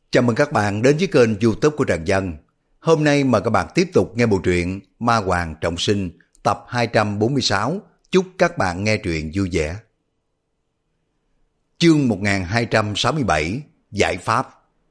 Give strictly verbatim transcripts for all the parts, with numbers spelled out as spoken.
Chào mừng các bạn đến với kênh YouTube của Trần Dân. Hôm nay mời các bạn tiếp tục nghe bộ truyện Ma Hoàng Trọng Sinh tập hai trăm bốn mươi sáu. Chúc các bạn nghe truyện vui vẻ. Chương một nghìn hai trăm sáu mươi bảy. Giải pháp.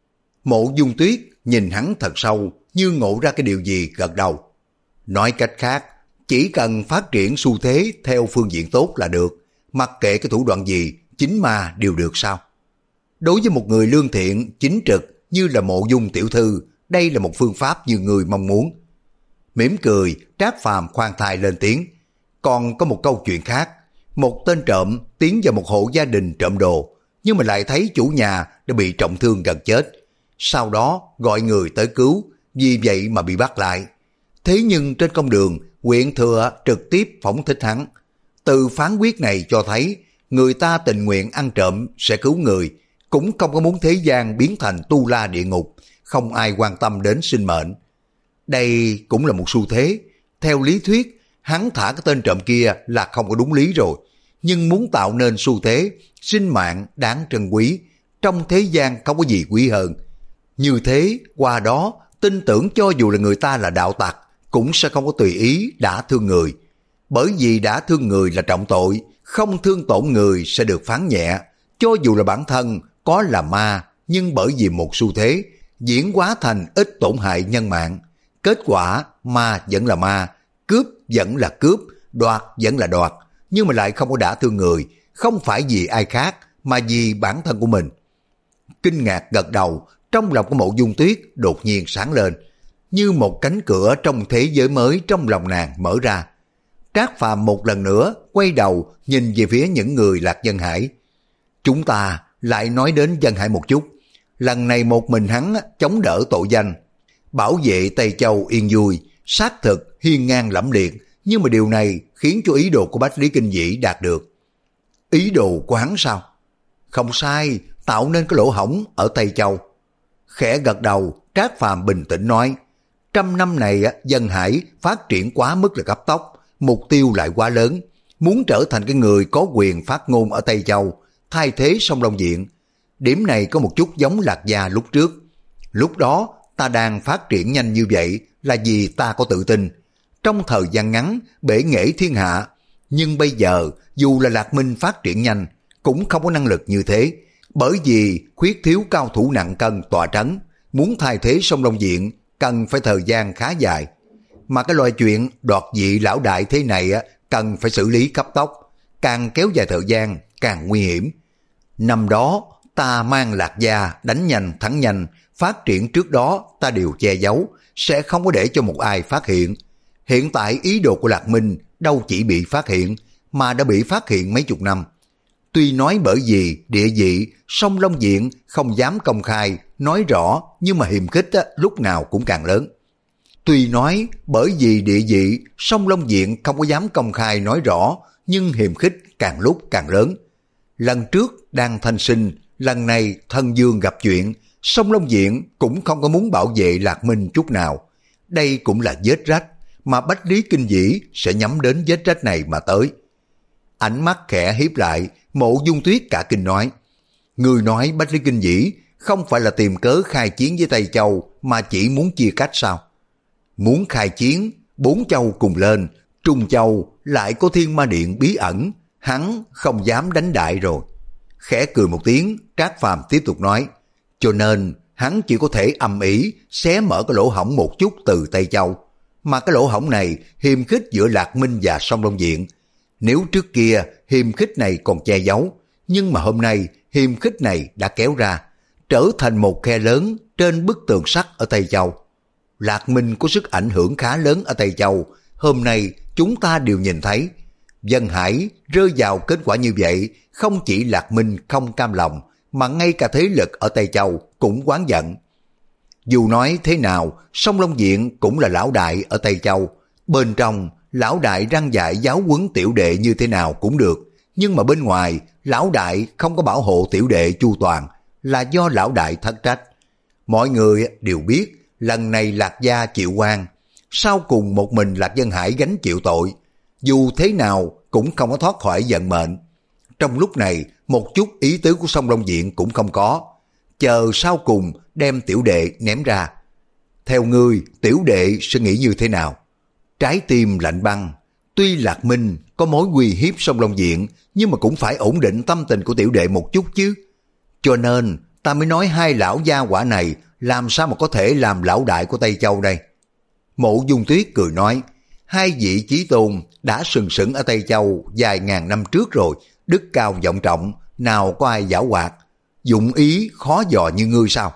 Mộ Dung Tuyết nhìn hắn thật sâu, như ngộ ra cái điều gì, gật đầu. Nói cách khác, chỉ cần phát triển xu thế theo phương diện tốt là được, mặc kệ cái thủ đoạn gì, chính ma đều được sao? Đối với một người lương thiện, chính trực như là Mộ Dung tiểu thư, đây là một phương pháp như người mong muốn. Mỉm cười, Trác Phàm khoan thai lên tiếng. Còn có một câu chuyện khác, một tên trộm tiến vào một hộ gia đình trộm đồ, nhưng mà lại thấy chủ nhà đã bị trọng thương gần chết. Sau đó gọi người tới cứu, vì vậy mà bị bắt lại. Thế nhưng trên công đường, huyện thừa trực tiếp phóng thích hắn. Từ phán quyết này cho thấy, người ta tình nguyện ăn trộm sẽ cứu người, cũng không có muốn thế gian biến thành tu la địa ngục, không ai quan tâm đến sinh mệnh. Đây cũng là một xu thế. Theo lý thuyết, hắn thả cái tên trộm kia là không có đúng lý rồi. Nhưng muốn tạo nên xu thế, sinh mạng đáng trân quý, trong thế gian không có gì quý hơn. Như thế, qua đó, tin tưởng cho dù là người ta là đạo tặc, cũng sẽ không có tùy ý đã thương người. Bởi vì đã thương người là trọng tội, không thương tổn người sẽ được phán nhẹ. Cho dù là bản thân có là ma, nhưng bởi vì một xu thế, diễn hóa thành ít tổn hại nhân mạng. Kết quả, ma vẫn là ma, cướp vẫn là cướp, đoạt vẫn là đoạt, nhưng mà lại không có đả thương người, không phải vì ai khác, mà vì bản thân của mình. Kinh ngạc gật đầu, trong lòng của Mộ Dung Tuyết đột nhiên sáng lên, như một cánh cửa trong thế giới mới trong lòng nàng mở ra. Trác Phàm một lần nữa quay đầu nhìn về phía những người Lạc Dân Hải. Chúng ta lại nói đến Dân Hải một chút. Lần này một mình hắn chống đỡ tội danh, bảo vệ Tây Châu yên vui, xác thực hiên ngang lẫm liệt, nhưng mà điều này khiến cho ý đồ của Bách Lý Kinh Vĩ đạt được. Ý đồ của hắn sao? Không sai, tạo nên cái lỗ hổng ở Tây Châu. Khẽ gật đầu, Trác Phàm bình tĩnh nói, trăm năm này Dân Hải phát triển quá mức là cấp tốc, mục tiêu lại quá lớn, muốn trở thành cái người có quyền phát ngôn ở Tây Châu, thay thế Song Long Diện. Điểm này có một chút giống Lạc Gia lúc trước. Lúc đó ta đang phát triển nhanh như vậy là vì ta có tự tin. Trong thời gian ngắn bể nghệ thiên hạ, nhưng bây giờ dù là Lạc Minh phát triển nhanh cũng không có năng lực như thế, bởi vì khuyết thiếu cao thủ nặng cân tọa trấn, muốn thay thế Song Long Diện cần phải thời gian khá dài. Mà cái loại chuyện đoạt vị lão đại thế này cần phải xử lý cấp tốc, càng kéo dài thời gian càng nguy hiểm. Năm đó ta mang Lạc Gia đánh nhanh thắng nhanh, phát triển trước đó ta đều che giấu, sẽ không có để cho một ai phát hiện. Hiện tại ý đồ của Lạc Minh đâu chỉ bị phát hiện, mà đã bị phát hiện mấy chục năm. Tuy nói bởi vì địa vị, Song Long Diện không dám công khai, nói rõ, nhưng mà hiềm khích á, lúc nào cũng càng lớn. Tuy nói bởi vì địa vị, Song Long Diện không có dám công khai nói rõ, nhưng hiềm khích càng lúc càng lớn. Lần trước đang thanh sinh, lần này thân dương gặp chuyện, Song Long Diện cũng không có muốn bảo vệ Lạc Minh chút nào. Đây cũng là vết rách, mà Bách Lý Kinh Vĩ sẽ nhắm đến vết rách này mà tới. Ánh mắt khẽ hiếp lại, Mộ Dung Tuyết cả kinh nói, người nói Bách Lý Kinh Vĩ không phải là tìm cớ khai chiến với Tây Châu, mà chỉ muốn chia cách sao? Muốn khai chiến, bốn châu cùng lên, Trung Châu lại có Thiên Ma Điện bí ẩn, hắn không dám đánh đại rồi. Khẽ cười một tiếng, Trác Phàm tiếp tục nói, cho nên hắn chỉ có thể âm ỉ xé mở cái lỗ hổng một chút từ Tây Châu. Mà cái lỗ hổng này hiềm khích giữa Lạc Minh và Song Long Diện. Nếu trước kia hiềm khích này còn che giấu, nhưng mà hôm nay hiềm khích này đã kéo ra, trở thành một khe lớn trên bức tường sắt ở Tây Châu. Lạc Minh có sức ảnh hưởng khá lớn ở Tây Châu, hôm nay chúng ta đều nhìn thấy. Dân Hải rơi vào kết quả như vậy, không chỉ Lạc Minh không cam lòng, mà ngay cả thế lực ở Tây Châu cũng oán giận. Dù nói thế nào, Song Long Diện cũng là lão đại ở Tây Châu. Bên trong, lão đại răng dạy giáo huấn tiểu đệ như thế nào cũng được. Nhưng mà bên ngoài, lão đại không có bảo hộ tiểu đệ chu toàn, là do lão đại thất trách. Mọi người đều biết, lần này Lạc Gia chịu oan, sau cùng một mình Lạc Dân Hải gánh chịu tội. Dù thế nào cũng không có thoát khỏi vận mệnh. Trong lúc này, một chút ý tứ của Song Long Diện cũng không có. chờ sau cùng đem tiểu đệ ném ra. Theo ngươi, tiểu đệ sẽ nghĩ như thế nào? Trái tim lạnh băng, tuy Lạc Minh có mối uy hiếp sông Long Diện, nhưng mà cũng phải ổn định tâm tình của tiểu đệ một chút chứ. Cho nên ta mới nói hai lão gia quả này làm sao mà có thể làm lão đại của Tây Châu đây. Mộ Dung Tuyết cười nói, hai vị chí tôn đã sừng sững ở Tây Châu vài ngàn năm trước rồi, đức cao vọng trọng, nào có ai giảo hoạt, dụng ý khó dò như ngươi sao?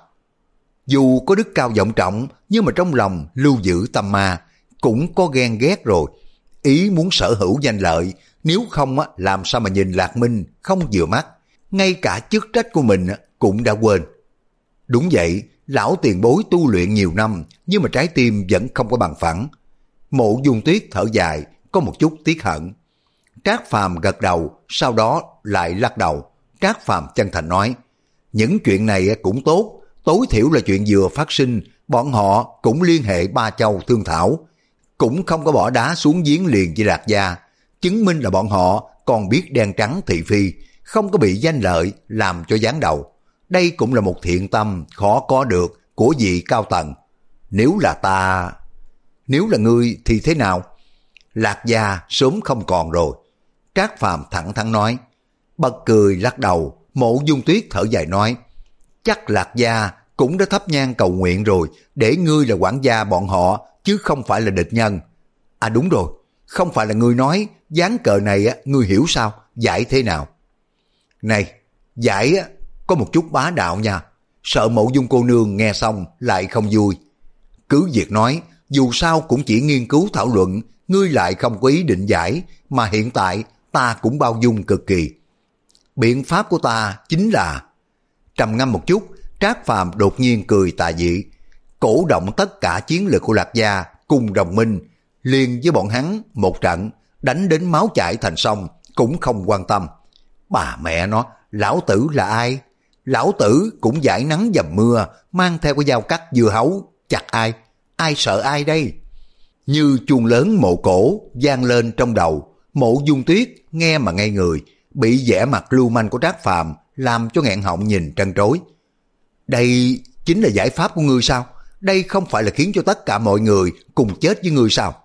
Dù có đức cao vọng trọng, nhưng mà trong lòng lưu giữ tâm ma, cũng có ghen ghét rồi, ý muốn sở hữu danh lợi, nếu không á, làm sao mà nhìn Lạc Minh không vừa mắt, ngay cả chức trách của mình cũng đã quên. Đúng vậy, lão tiền bối tu luyện nhiều năm, nhưng mà trái tim vẫn không có bằng phẳng. Mộ Dung Tuyết thở dài, có một chút tiếc hận. Trác Phàm gật đầu, sau đó lại lắc đầu. Trác Phàm chân thành nói, những chuyện này cũng tốt, tối thiểu là chuyện vừa phát sinh, bọn họ cũng liên hệ ba châu thương thảo, cũng không có bỏ đá xuống giếng liền với Lạc gia, chứng minh là bọn họ còn biết đen trắng thị phi, không có bị danh lợi làm cho giáng đầu. Đây cũng là một thiện tâm khó có được của vị cao tầng. Nếu là ta, nếu là ngươi thì thế nào? Lạc gia sớm không còn rồi. Trác Phàm thẳng thắn nói. Bật cười lắc đầu, Mộ Dung Tuyết thở dài nói, chắc Lạc gia cũng đã thắp nhang cầu nguyện rồi, để ngươi là quản gia bọn họ, chứ không phải là địch nhân. À đúng rồi, không phải là ngươi nói dán cờ này á, ngươi hiểu sao, giải thế nào? Này, giải á, có một chút bá đạo nha, sợ Mộ Dung cô nương nghe xong lại không vui. Cứ việc nói, dù sao cũng chỉ nghiên cứu thảo luận, ngươi lại không có ý định giải, mà hiện tại ta cũng bao dung cực kỳ. Biện pháp của ta chính là... Trầm ngâm một chút, Trác Phàm đột nhiên cười tà dị, cổ động tất cả chiến lược của Lạc gia cùng đồng minh, liền với bọn hắn một trận, đánh đến máu chảy thành sông, cũng không quan tâm. Bà mẹ nó, lão tử là ai? Lão tử cũng giải nắng dầm mưa, mang theo cái dao cắt dưa hấu, chặt ai? Ai sợ ai đây? Như chuông lớn mộ cổ vang lên trong đầu, Mộ Dung Tuyết nghe mà ngây người, bị vẻ mặt lưu manh của Trác Phàm làm cho nghẹn họng nhìn trân trối. Đây chính là giải pháp của ngươi sao? Đây không phải là khiến cho tất cả mọi người cùng chết với ngươi sao?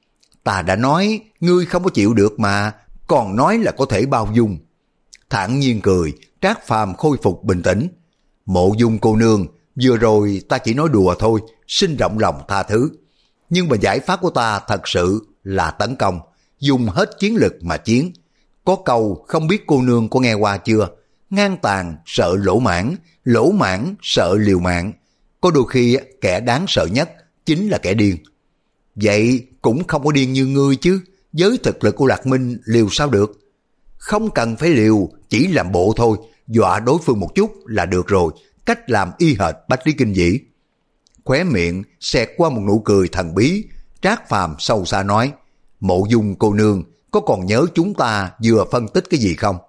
Ta đã nói ngươi không có chịu được mà, còn nói là có thể bao dung. Thản nhiên cười, Trác Phàm khôi phục bình tĩnh. Mộ Dung cô nương, vừa rồi ta chỉ nói đùa thôi, xin rộng lòng tha thứ. Nhưng mà giải pháp của ta thật sự là tấn công, dùng hết chiến lực mà chiến. Có câu không biết cô nương có nghe qua chưa? Ngang tàn sợ lỗ mãn, lỗ mãn sợ liều mạng. Có đôi khi kẻ đáng sợ nhất chính là kẻ điên. Vậy cũng không có điên như ngươi chứ, với thực lực của Lạc Minh liều sao được? Không cần phải liều, chỉ làm bộ thôi, dọa đối phương một chút là được rồi, cách làm y hệt Bách Lý Kinh Dĩ. Khóe miệng xẹt qua một nụ cười thần bí, Trác Phàm sâu xa nói, Mộ Dung cô nương, có còn nhớ chúng ta vừa phân tích cái gì không?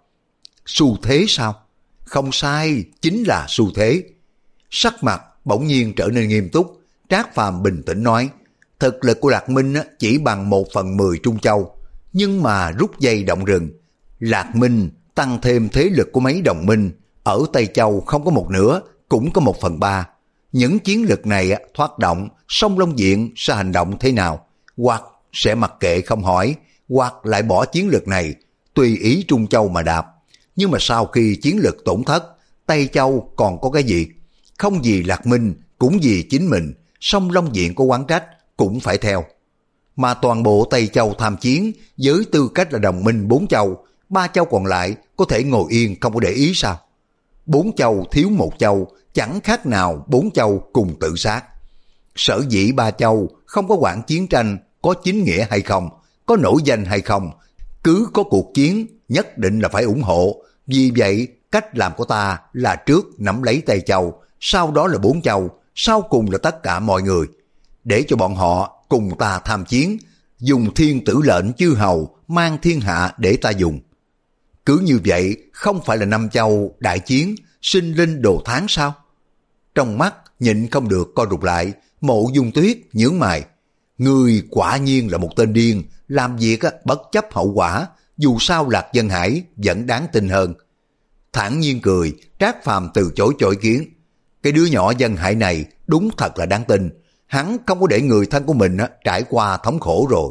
Xu thế sao? Không sai, chính là xu thế. Sắc mặt bỗng nhiên trở nên nghiêm túc, Trác Phàm bình tĩnh nói, thực lực của Lạc Minh chỉ bằng một phần mười Trung Châu, nhưng mà rút dây động rừng. Lạc Minh tăng thêm thế lực của mấy đồng minh, ở Tây Châu không có một nửa, cũng có một phần ba. Những chiến lực này thoát động, sông Long Diện sẽ hành động thế nào? Hoặc sẽ mặc kệ không hỏi, hoặc lại bỏ chiến lược này, tùy ý Trung Châu mà đạp. Nhưng mà sau khi chiến lược tổn thất, Tây Châu còn có cái gì? Không vì Lạc Minh, cũng vì chính mình, sông Long Diện có oán trách, cũng phải theo. Mà toàn bộ Tây Châu tham chiến, với tư cách là đồng minh bốn châu, ba châu còn lại có thể ngồi yên không có để ý sao? Bốn châu thiếu một châu, chẳng khác nào bốn châu cùng tự sát. Sở dĩ ba châu không có quản chiến tranh, có chính nghĩa hay không, có nổi danh hay không, cứ có cuộc chiến nhất định là phải ủng hộ. Vì vậy cách làm của ta là trước nắm lấy Tây Châu, sau đó là bốn châu, sau cùng là tất cả mọi người, để cho bọn họ cùng ta tham chiến, dùng thiên tử lệnh chư hầu mang thiên hạ để ta dùng. Cứ như vậy không phải là năm châu đại chiến sinh linh đồ tháng sao? Trong mắt nhịn không được co rụt lại, Mộ Dung Tuyết nhướng mày. Ngươi quả nhiên là một tên điên, làm việc bất chấp hậu quả, dù sao Lạc Dân Hải vẫn đáng tin hơn. Thản nhiên cười, Trác Phàm từ chối chối kiến. Cái đứa nhỏ Dân Hải này đúng thật là đáng tin, hắn không có để người thân của mình trải qua thống khổ rồi.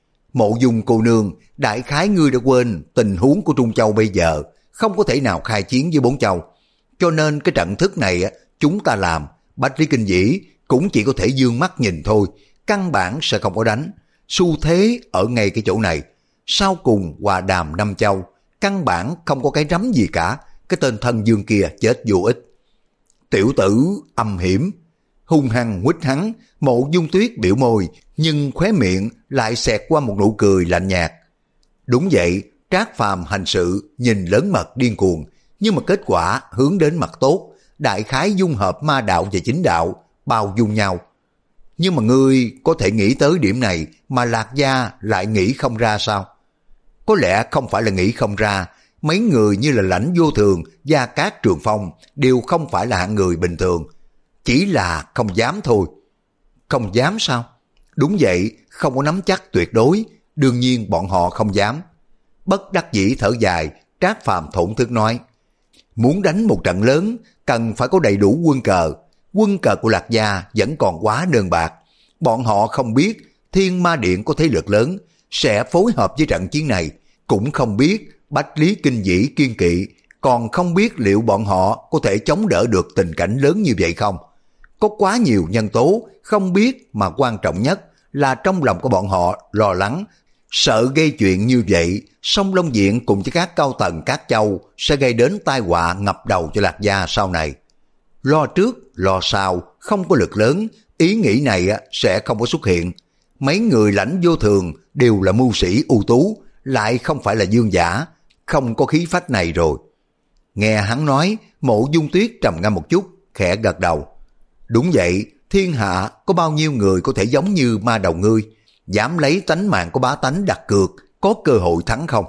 Mộ Dung cô nương, đại khái ngươi đã quên tình huống của Trung Châu bây giờ, không có thể nào khai chiến với Bốn Châu. Cho nên cái trận thức này chúng ta làm, Bách Lý Kinh Vĩ cũng chỉ có thể dương mắt nhìn thôi, căn bản sẽ không có đánh. Xu thế ở ngay cái chỗ này, sau cùng hòa đàm năm châu, căn bản không có cái rắm gì cả, cái tên thân dương kia chết vô ích. Tiểu tử âm hiểm, hung hăng huýt hắn. Mộ Dung Tuyết biểu môi, nhưng khóe miệng lại xẹt qua một nụ cười lạnh nhạt. Đúng vậy, Trác Phàm hành sự nhìn lớn mật điên cuồng, nhưng mà kết quả hướng đến mặt tốt, đại khái dung hợp ma đạo và chính đạo, bao dung nhau. Nhưng mà ngươi có thể nghĩ tới điểm này mà Lạc Gia lại nghĩ không ra sao? Có lẽ không phải là nghĩ không ra, mấy người như là Lãnh Vô Thường, Gia Cát Trường Phong đều không phải là hạng người bình thường, chỉ là không dám thôi. Không dám sao? Đúng vậy, không có nắm chắc tuyệt đối, đương nhiên bọn họ không dám. Bất đắc dĩ thở dài, Trác Phàm thổn thức nói, muốn đánh một trận lớn cần phải có đầy đủ quân cờ. Quân cờ của Lạc Gia vẫn còn quá đơn bạc. Bọn họ không biết Thiên Ma Điện có thế lực lớn sẽ phối hợp với trận chiến này, cũng không biết Bách Lý Kinh Vĩ kiên kỵ, còn không biết liệu bọn họ có thể chống đỡ được tình cảnh lớn như vậy không. Có quá nhiều nhân tố không biết, mà quan trọng nhất là trong lòng của bọn họ lo lắng, sợ gây chuyện như vậy, Song Long Viện cùng với các cao tầng các châu sẽ gây đến tai họa ngập đầu cho Lạc Gia sau này. Lo trước, lo sau, không có lực lớn, ý nghĩ này sẽ không có xuất hiện. Mấy người Lãnh Vô Thường đều là mưu sĩ ưu tú, lại không phải là dương giả, không có khí phách này rồi. Nghe hắn nói, Mộ Dung Tuyết trầm ngâm một chút, khẽ gật đầu. Đúng vậy, thiên hạ có bao nhiêu người có thể giống như ma đầu ngươi, dám lấy tánh mạng của bá tánh đặt cược, có cơ hội thắng không?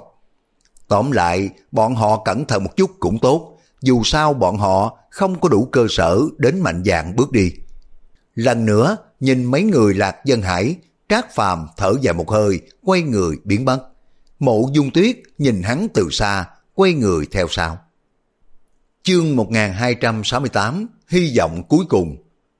Tóm lại, bọn họ cẩn thận một chút cũng tốt, dù sao bọn họ không có đủ cơ sở đến mạnh dạn bước đi. Lần nữa, nhìn mấy người Lạc Dân Hải, Trác Phàm thở dài một hơi, quay người biến mất. Mộ Dung Tuyết nhìn hắn từ xa, quay người theo sau. Chương một nghìn hai trăm sáu mươi tám, hy vọng cuối cùng.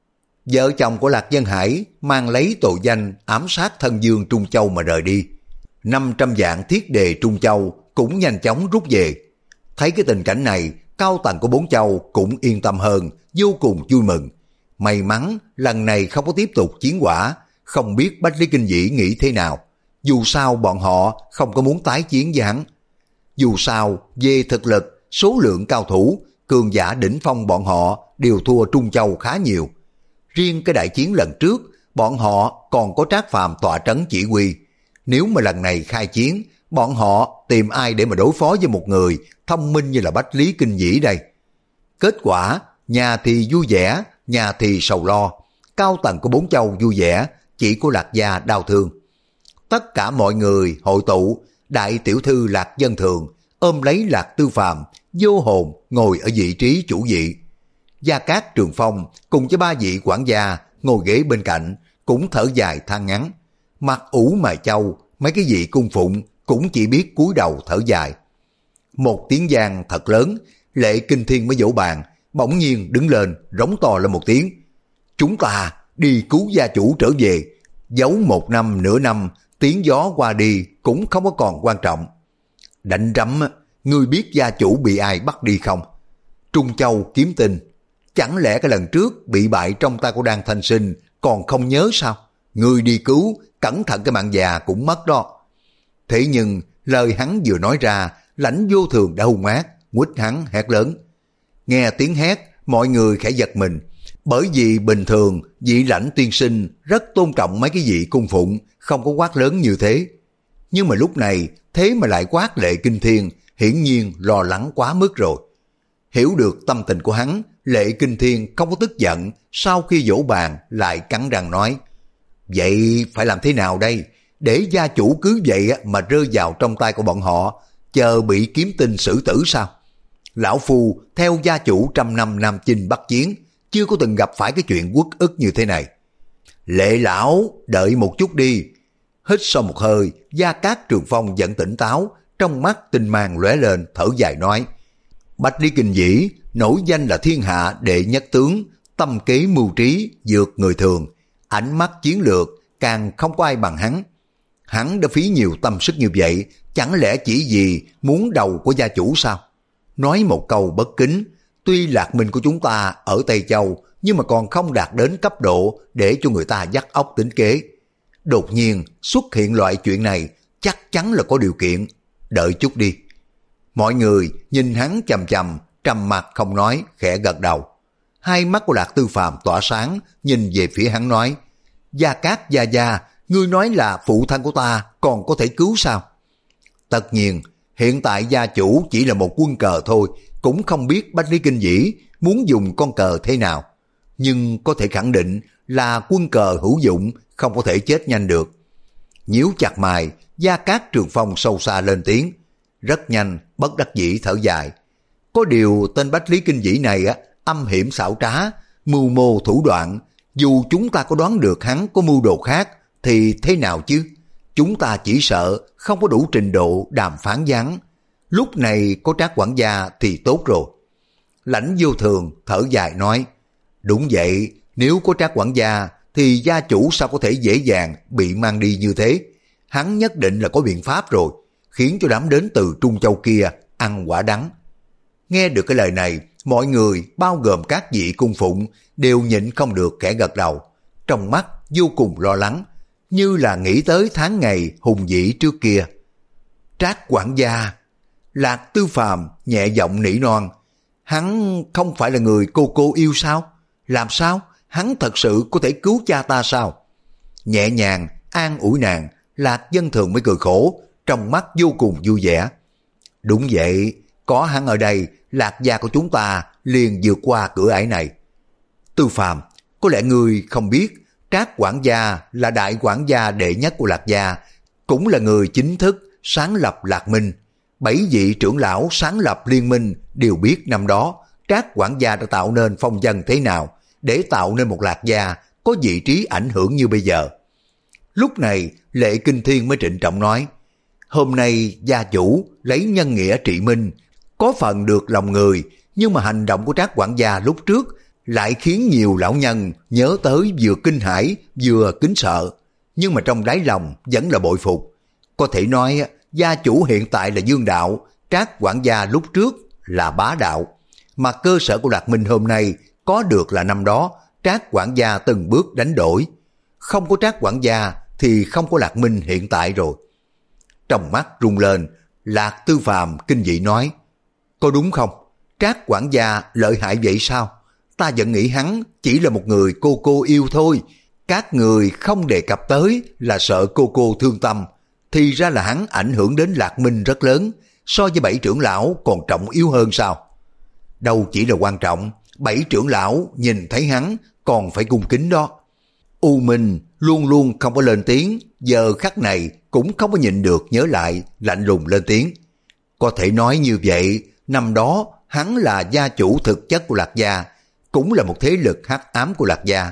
Vợ chồng của Lạc Dân Hải mang lấy tội danh ám sát thân vương Trung Châu mà rời đi. năm trăm vạn thiết đề Trung Châu cũng nhanh chóng rút về. Thấy cái tình cảnh này, cao tầng của Bốn Châu cũng yên tâm hơn, vô cùng vui mừng. May mắn lần này không có tiếp tục chiến quả, không biết Bách Lý Kinh Vĩ nghĩ thế nào. Dù sao bọn họ không có muốn tái chiến với hắn. Dù sao, về thực lực, số lượng cao thủ, cường giả đỉnh phong bọn họ đều thua Trung Châu khá nhiều. Riêng cái đại chiến lần trước, bọn họ còn có Trác Phàm tọa trấn chỉ huy. Nếu mà lần này khai chiến, bọn họ tìm ai để mà đối phó với một người thông minh như là Bách Lý Kinh Vĩ đây? Kết quả, nhà thì vui vẻ, nhà thì sầu lo. Cao tầng của Bốn Châu vui vẻ, chỉ có Lạc Gia đau thương. Tất cả mọi người hội tụ, đại tiểu thư Lạc Dân Thường ôm lấy Lạc Tư Phàm, vô hồn ngồi ở vị trí chủ vị. Gia Cát Trường Phong cùng với ba vị quản gia ngồi ghế bên cạnh cũng thở dài than ngắn. Mặt ủ mày châu, mấy cái vị cung phụng cũng chỉ biết cúi đầu thở dài. Một tiếng vang thật lớn, Lệ Kinh Thiên mới vỗ bàn, bỗng nhiên đứng lên rống to lên một tiếng. Chúng ta đi cứu gia chủ trở về, giấu một năm nửa năm, tiếng gió qua đi cũng không có còn quan trọng. Đạnh rắm, ngươi biết gia chủ bị ai bắt đi không? Trung Châu kiếm tinh. Chẳng lẽ cái lần trước bị bại trong tay của Đan Thanh Sinh còn không nhớ sao? Ngươi đi cứu, cẩn thận cái mạng già cũng mất đó. Thế nhưng lời hắn vừa nói ra, Lãnh Vô Thường đã hung ác, quýt hắn hét lớn. Nghe tiếng hét, mọi người khẽ giật mình, bởi vì bình thường vị Lãnh tiên sinh rất tôn trọng mấy cái vị cung phụng, không có quát lớn như thế. Nhưng mà lúc này thế mà lại quát Lệ Kinh Thiên, hiển nhiên lo lắng quá mức rồi. Hiểu được tâm tình của hắn, Lệ Kinh Thiên không có tức giận, sau khi vỗ bàn lại cắn răng nói, vậy phải làm thế nào đây? Để gia chủ cứ vậy mà rơi vào trong tay của bọn họ, chờ bị kiếm tinh xử tử sao? Lão Phu theo gia chủ trăm năm Nam Chinh Bắc Chiến, chưa có từng gặp phải cái chuyện uất ức như thế này. Lệ lão, đợi một chút đi. Hít sâu một hơi, Gia Cát Trường Phong vẫn tỉnh táo, trong mắt tinh mang lóe lên, thở dài nói, Bách Lý Kinh Vĩ nổi danh là thiên hạ đệ nhất tướng, tâm kế mưu trí vượt người thường, ánh mắt chiến lược càng không có ai bằng hắn. Hắn đã phí nhiều tâm sức như vậy, chẳng lẽ chỉ vì muốn đầu của gia chủ sao? Nói một câu bất kính, tuy Lạc Minh của chúng ta ở Tây Châu, nhưng mà còn không đạt đến cấp độ để cho người ta dắt óc tính kế. Đột nhiên xuất hiện loại chuyện này, chắc chắn là có điều kiện. Đợi chút đi. Mọi người nhìn hắn chằm chằm, trầm mặt không nói, khẽ gật đầu. Hai mắt của Lạc Tư Phàm tỏa sáng, nhìn về phía hắn nói: Gia Cát gia gia, ngươi nói là phụ thân của ta còn có thể cứu sao? Tất nhiên, hiện tại gia chủ chỉ là một quân cờ thôi, cũng không biết Bách Lý Kinh Vĩ muốn dùng con cờ thế nào. Nhưng có thể khẳng định là quân cờ hữu dụng, không có thể chết nhanh được. Nhíu chặt mày, Gia Cát Trường Phong sâu xa lên tiếng. Rất nhanh, bất đắc dĩ thở dài. Có điều tên Bách Lý Kinh Vĩ này á, âm hiểm xảo trá, mưu mô thủ đoạn. Dù chúng ta có đoán được hắn có mưu đồ khác, thì thế nào chứ? Chúng ta chỉ sợ không có đủ trình độ đàm phán gián. Lúc này có Trác quản gia thì tốt rồi. Lãnh Vô Thường thở dài nói: Đúng vậy, nếu có Trác quản gia thì gia chủ sao có thể dễ dàng bị mang đi như thế? Hắn nhất định là có biện pháp rồi, khiến cho đám đến từ Trung Châu kia ăn quả đắng. Nghe được cái lời này, mọi người bao gồm các vị cung phụng đều nhịn không được khẽ gật đầu, trong mắt vô cùng lo lắng, như là nghĩ tới tháng ngày hùng vĩ trước kia. Trác quản gia, Lạc Tư Phàm nhẹ giọng nỉ non, hắn không phải là người cô cô yêu sao? Làm sao? Hắn thật sự có thể cứu cha ta sao? Nhẹ nhàng an ủi nàng, Lạc Dân Thường mới cười khổ, trong mắt vô cùng vui vẻ. Đúng vậy, có hắn ở đây, Lạc gia của chúng ta liền vượt qua cửa ải này. Tư Phàm, có lẽ ngươi không biết, Trác quản gia là đại quản gia đệ nhất của Lạc gia, cũng là người chính thức sáng lập Lạc Minh. Bảy vị trưởng lão sáng lập liên minh đều biết năm đó Trác quản gia đã tạo nên phong vân thế nào để tạo nên một Lạc gia có vị trí ảnh hưởng như bây giờ. Lúc này Lệ Kinh Thiên mới trịnh trọng nói: Hôm nay gia chủ lấy nhân nghĩa trị minh, có phần được lòng người, nhưng mà hành động của Trác quản gia lúc trước lại khiến nhiều lão nhân nhớ tới vừa kinh hãi vừa kính sợ, nhưng mà trong đáy lòng vẫn là bội phục. Có thể nói gia chủ hiện tại là dương đạo, Trác quản gia lúc trước là bá đạo, mà cơ sở của Lạc Minh hôm nay có được là năm đó Trác quản gia từng bước đánh đổi. Không có Trác quản gia thì không có Lạc Minh hiện tại rồi. Trong mắt rung lên, Lạc Tư Phàm kinh dị nói: Có đúng không? Trác quản gia lợi hại vậy sao? Ta vẫn nghĩ hắn chỉ là một người cô cô yêu thôi. Các người không đề cập tới là sợ cô cô thương tâm. Thì ra là hắn ảnh hưởng đến Lạc Minh rất lớn, so với bảy trưởng lão còn trọng yếu hơn sao? Đâu chỉ là quan trọng, bảy trưởng lão nhìn thấy hắn còn phải cung kính đó. U Minh luôn luôn không có lên tiếng, giờ khắc này cũng không có nhịn được nhớ lại, lạnh lùng lên tiếng. Có thể nói như vậy, năm đó hắn là gia chủ thực chất của Lạc gia, cũng là một thế lực hắc ám của Lạc gia.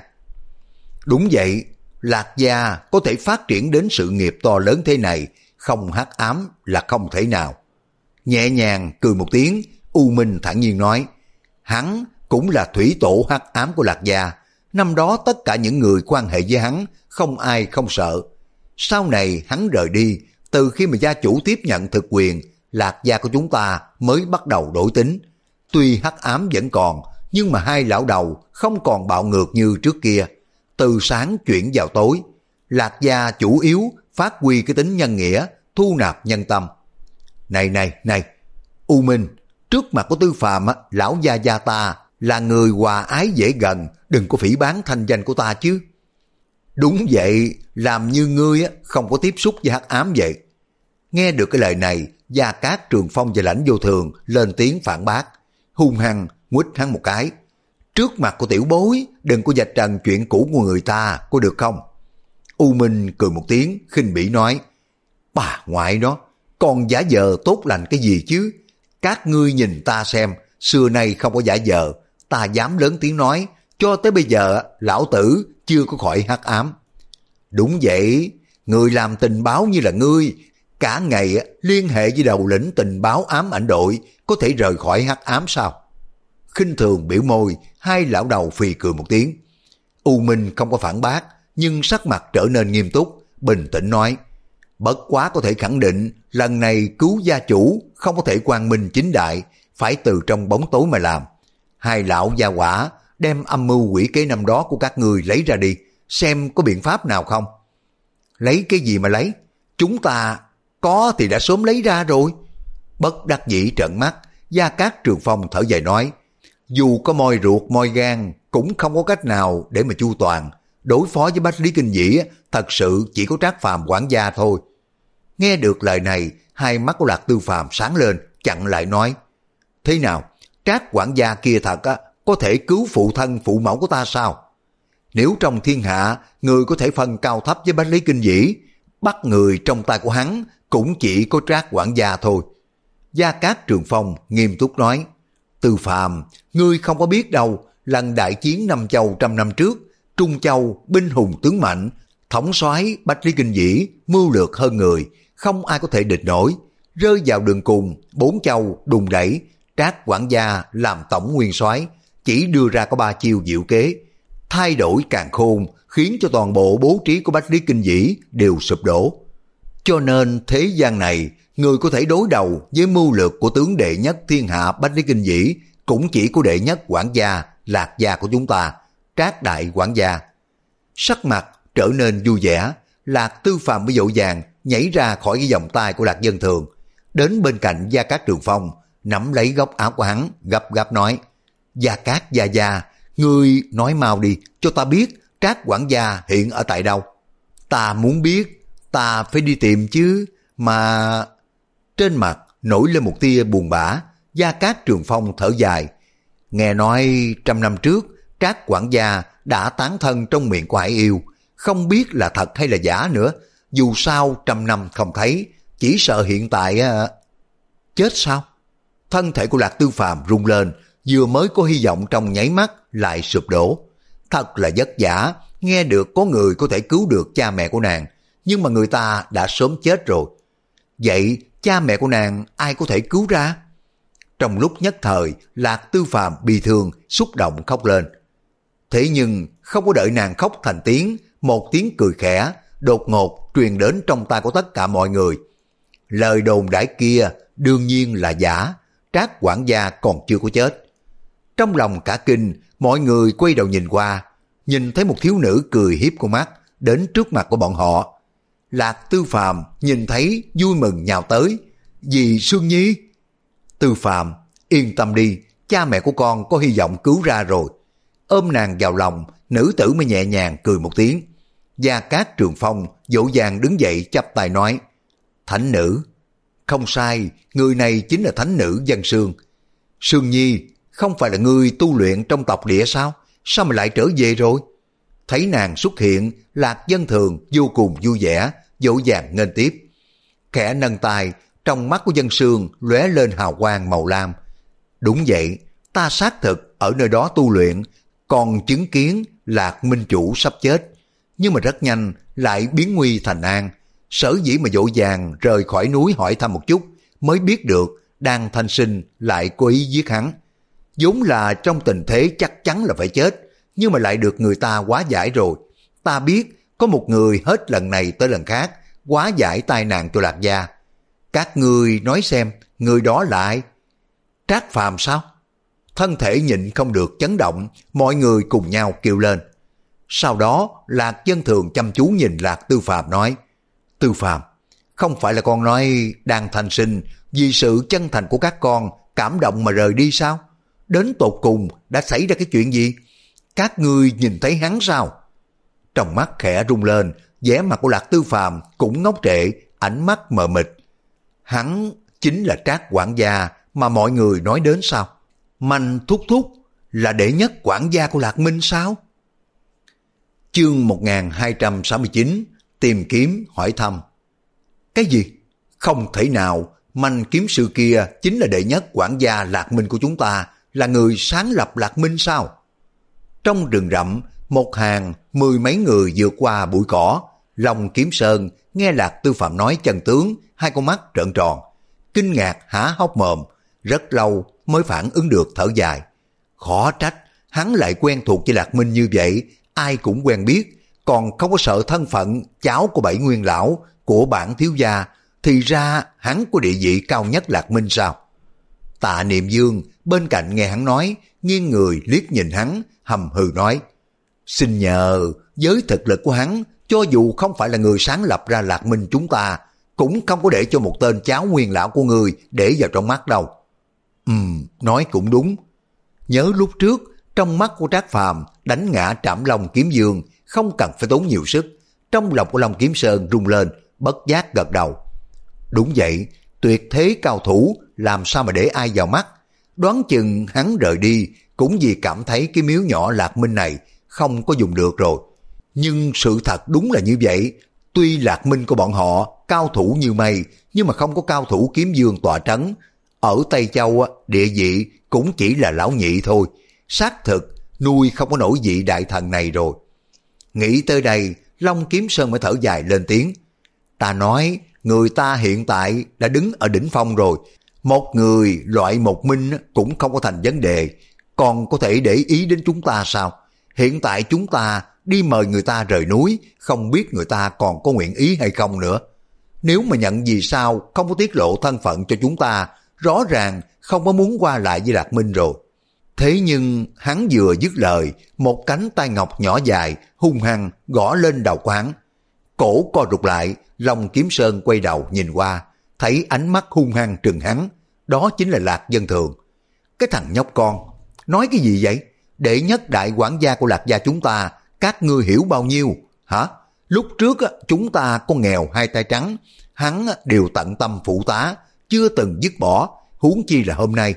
Đúng vậy, Lạc gia có thể phát triển đến sự nghiệp to lớn thế này, không hắc ám là không thể nào. Nhẹ nhàng cười một tiếng, U Minh thản nhiên nói: Hắn cũng là thủy tổ hắc ám của Lạc gia. Năm đó tất cả những người quan hệ với hắn, không ai không sợ. Sau này hắn rời đi, từ khi mà gia chủ tiếp nhận thực quyền, Lạc gia của chúng ta mới bắt đầu đổi tính. Tuy hắc ám vẫn còn, nhưng mà hai lão đầu không còn bạo ngược như trước kia. Từ sáng chuyển vào tối, Lạc gia chủ yếu phát huy cái tính nhân nghĩa, thu nạp nhân tâm. Này này này, U Minh, trước mặt của Tư Phàm á, lão gia gia ta là người hòa ái dễ gần, đừng có phỉ báng thanh danh của ta chứ. Đúng vậy, làm như ngươi á, không có tiếp xúc với hắc ám vậy. Nghe được cái lời này, Gia Cát Trường Phong và Lãnh Vô Thường lên tiếng phản bác, hung hăng nguýt hắn một cái. Trước mặt của tiểu bối, đừng có vạch trần chuyện cũ của người ta, có được không? U Minh cười một tiếng, khinh bỉ nói: Bà ngoại nó, còn giả vờ tốt lành cái gì chứ? Các ngươi nhìn ta xem, xưa nay không có giả vờ, ta dám lớn tiếng nói, cho tới bây giờ lão tử chưa có khỏi hắc ám. Đúng vậy, người làm tình báo như là ngươi, cả ngày liên hệ với đầu lĩnh tình báo ám ảnh đội, có thể rời khỏi hắc ám sao? khinh thường biểu môi, hai lão đầu phì cười một tiếng. U Minh không có phản bác, nhưng sắc mặt trở nên nghiêm túc, bình tĩnh nói, bất quá có thể khẳng định lần này cứu gia chủ không có thể quang minh chính đại, phải từ trong bóng tối mà làm. Hai lão gia hỏa đem âm mưu quỷ kế năm đó của các người lấy ra đi, xem có biện pháp nào không. Lấy cái gì mà lấy? Chúng ta có thì đã sớm lấy ra rồi. Bất đắc dĩ trợn mắt, Gia Cát Trường Phong thở dài nói, dù có moi ruột moi gan cũng không có cách nào để mà chu toàn. Đối phó với Bách Lý Kinh Vĩ thật sự chỉ có Trác Phàm quản gia thôi. Nghe được lời này, hai mắt của Lạc Tư Phàm sáng lên, chặn lại nói, thế nào, Trác quản gia kia thật á, có thể cứu phụ thân phụ mẫu của ta sao? Nếu trong thiên hạ người có thể phân cao thấp với Bách Lý Kinh Vĩ, bắt người trong tay của hắn cũng chỉ có Trác quản gia thôi. Gia Cát Trường Phong nghiêm túc nói, Tư Phàm, ngươi không có biết đâu, lần đại chiến Năm Châu trăm năm trước, Trung Châu binh hùng tướng mạnh, thống soái Bách Lý Kinh Vĩ mưu lược hơn người, không ai có thể địch nổi. Rơi vào đường cùng, bốn châu đùng đẩy, Trác quản gia làm tổng nguyên soái, chỉ đưa ra có ba chiêu diệu kế, thay đổi càn khôn, khiến cho toàn bộ bố trí của Bách Lý Kinh Vĩ đều sụp đổ. Cho nên thế gian này, người có thể đối đầu với mưu lược của tướng đệ nhất thiên hạ Bách Lý Kinh Vĩ cũng chỉ có đệ nhất quản gia, Lạc gia của chúng ta, Trác đại quản gia. Sắc mặt trở nên vui vẻ, Lạc Tư Phàm mới dội vàng nhảy ra khỏi cái vòng tay của Lạc Dân Thường, đến bên cạnh Gia Cát Trường Phong, nắm lấy góc áo của hắn, gấp gáp nói, Gia Cát gia gia, ngươi nói mau đi, cho ta biết Trác quản gia hiện ở tại đâu. Ta muốn biết, ta phải đi tìm chứ, mà... Trên mặt nổi lên một tia buồn bã, Gia Cát Trường Phong thở dài. Nghe nói trăm năm trước, Trác quản gia đã tán thân trong miệng của Hải Yêu, không biết là thật hay là giả nữa. Dù sao trăm năm không thấy, chỉ sợ hiện tại... À... Chết sao? Thân thể của Lạc Tư Phàm rung lên, vừa mới có hy vọng trong nháy mắt lại sụp đổ. Thật là vất vả, nghe được có người có thể cứu được cha mẹ của nàng, nhưng mà người ta đã sớm chết rồi. Vậy cha mẹ của nàng ai có thể cứu ra? Trong lúc nhất thời, Lạc Tư Phàm bi thương, xúc động khóc lên. Thế nhưng không có đợi nàng khóc thành tiếng, một tiếng cười khẽ đột ngột truyền đến trong tai của tất cả mọi người. Lời đồn đãi kia đương nhiên là giả, Trác quản gia còn chưa có chết. Trong lòng cả kinh, mọi người quay đầu nhìn qua, nhìn thấy một thiếu nữ cười hiếp con mắt đến trước mặt của bọn họ. Lạc Tư Phàm nhìn thấy vui mừng nhào tới, dì Sương Nhi. Tư Phàm, yên tâm đi, cha mẹ của con có hy vọng cứu ra rồi. Ôm nàng vào lòng, nữ tử mới nhẹ nhàng cười một tiếng. Gia Cát Trường Phong dỗ dàng đứng dậy chắp tay nói, thánh nữ. Không sai, người này chính là thánh nữ Dân Sương. Sương Nhi, không phải là người tu luyện trong tộc địa sao? Sao mà lại trở về rồi? Thấy nàng xuất hiện, Lạc Dân Thường vô cùng vui vẻ, dỗ dàng nghênh tiếp. Khẽ nâng tay, trong mắt của Dân Sương lóe lên hào quang màu lam. Đúng vậy, ta xác thực ở nơi đó tu luyện, còn chứng kiến Lạc Minh Chủ sắp chết, nhưng mà rất nhanh lại biến nguy thành an. Sở dĩ mà dỗ dàng rời khỏi núi hỏi thăm một chút, mới biết được Đan Thanh Sinh lại cố ý giết hắn. Vốn là trong tình thế chắc chắn là phải chết, nhưng mà lại được người ta hóa giải rồi. Ta biết có một người hết lần này tới lần khác hóa giải tai nạn cho Lạc gia. Các ngươi nói xem, người đó là ai? Trác Phàm sao? Thân thể nhịn không được chấn động, mọi người cùng nhau kêu lên. Sau đó Lạc Dân Thường chăm chú nhìn Lạc Tư Phàm nói, Tư Phàm, không phải là con nói Đan Thanh Sinh vì sự chân thành của các con cảm động mà rời đi sao? Đến tột cùng đã xảy ra cái chuyện gì? Các ngươi nhìn thấy hắn sao? Trong mắt khẽ rung lên, vẻ mặt của Lạc Tư Phàm cũng ngốc trệ, ánh mắt mờ mịt. Hắn chính là Trác quản gia mà mọi người nói đến sao? Manh thúc thúc là đệ nhất quản gia của Lạc Minh sao? Chương một nghìn hai trăm sáu mươi chín, tìm kiếm hỏi thăm. Cái gì? Không thể nào, Manh kiếm sư kia chính là đệ nhất quản gia Lạc Minh của chúng ta, là người sáng lập Lạc Minh sao? Trong rừng rậm, một hàng mười mấy người vượt qua bụi cỏ, Long Kiếm Sơn nghe Lạc Tư Phạm nói chân tướng, hai con mắt trợn tròn, kinh ngạc há hốc mồm, rất lâu mới phản ứng được thở dài. Khó trách, hắn lại quen thuộc với Lạc Minh như vậy, ai cũng quen biết, còn không có sợ thân phận cháu của bảy nguyên lão, của bản thiếu gia, thì ra hắn có địa vị cao nhất Lạc Minh sao? Tạ Niệm Dương bên cạnh nghe hắn nói, nghiêng người liếc nhìn hắn, hầm hừ nói, xin nhờ, với thực lực của hắn, cho dù không phải là người sáng lập ra Lạc Minh chúng ta, cũng không có để cho một tên cháu nguyên lão của người để vào trong mắt đâu. Ừm, nói cũng đúng. Nhớ lúc trước, trong mắt của Trác Phàm đánh ngã Trảm Long Kiếm Dương, không cần phải tốn nhiều sức. Trong lòng của Long Kiếm Sơn rung lên, bất giác gật đầu. Đúng vậy, tuyệt thế cao thủ, làm sao mà để ai vào mắt. Đoán chừng hắn rời đi, cũng vì cảm thấy cái miếu nhỏ Lạc Minh này không có dùng được rồi. Nhưng sự thật đúng là như vậy, tuy Lạc Minh của bọn họ cao thủ như mây, nhưng mà không có cao thủ Kiếm Dương tọa trấn. Ở Tây Châu, địa vị cũng chỉ là lão nhị thôi. Xác thực, nuôi không có nổi vị đại thần này rồi. Nghĩ tới đây, Long Kiếm Sơn mới thở dài lên tiếng. Ta nói, người ta hiện tại đã đứng ở đỉnh phong rồi. Một người loại một minh cũng không có thành vấn đề. Còn có thể để ý đến chúng ta sao? Hiện tại chúng ta đi mời người ta rời núi, không biết người ta còn có nguyện ý hay không nữa. Nếu mà nhận gì sao không có tiết lộ thân phận cho chúng ta, rõ ràng không có muốn qua lại với Lạc Minh rồi. Thế nhưng hắn vừa dứt lời, một cánh tay ngọc nhỏ dài hung hăng gõ lên đầu của hắn. Cổ co rụt lại, Long Kiếm Sơn quay đầu nhìn qua, thấy ánh mắt hung hăng trừng hắn, đó chính là Lạc Dân Thường. Cái thằng nhóc con, nói cái gì vậy? Đệ nhất đại quản gia của Lạc gia chúng ta, các ngươi hiểu bao nhiêu? Hả? Lúc trước chúng ta có nghèo hai tay trắng, hắn đều tận tâm phụ tá, chưa từng dứt bỏ, huống chi là hôm nay.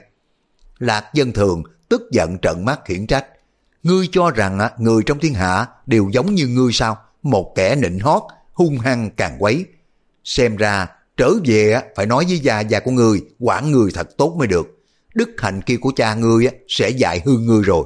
Lạc Dân Thường tức giận trợn mắt khiển trách. Ngươi cho rằng người trong thiên hạ đều giống như ngươi sao? Một kẻ nịnh hót, hung hăng càng quấy. Xem ra trở về phải nói với già già của ngươi, quản người thật tốt mới được. Đức hạnh kia của cha ngươi sẽ dạy hư ngươi rồi.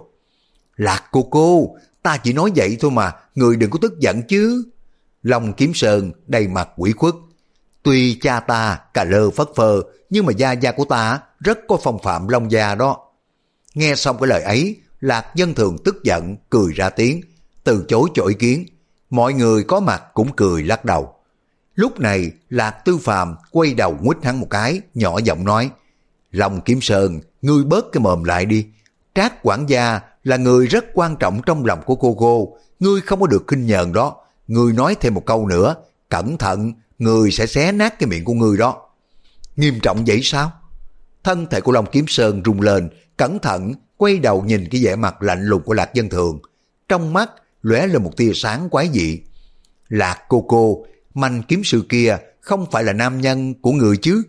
Lạc cô cô, ta chỉ nói vậy thôi mà, người đừng có tức giận chứ. Long Kiếm Sơn đầy mặt ủy khuất. Tuy cha ta cà lơ phất phơ, nhưng mà gia gia của ta rất có phong phạm Long gia đó. Nghe xong cái lời ấy, Lạc Dân Thường tức giận, cười ra tiếng, từ chối cho ý kiến. Mọi người có mặt cũng cười lắc đầu. Lúc này, Lạc Tư Phàm quay đầu nguýt hắn một cái, nhỏ giọng nói, Long Kiếm Sơn, ngươi bớt cái mồm lại đi. Trác quản gia là người rất quan trọng trong lòng của cô cô, ngươi không có được khinh nhờn đó. Ngươi nói thêm một câu nữa, cẩn thận, ngươi sẽ xé nát cái miệng của ngươi đó. Nghiêm trọng vậy sao? Thân thể của Long Kiếm Sơn rung lên, cẩn thận quay đầu nhìn cái vẻ mặt lạnh lùng của Lạc Dân Thường. Trong mắt lóe lên một tia sáng quái dị. Lạc cô cô, manh kiếm sư kia không phải là nam nhân của người chứ?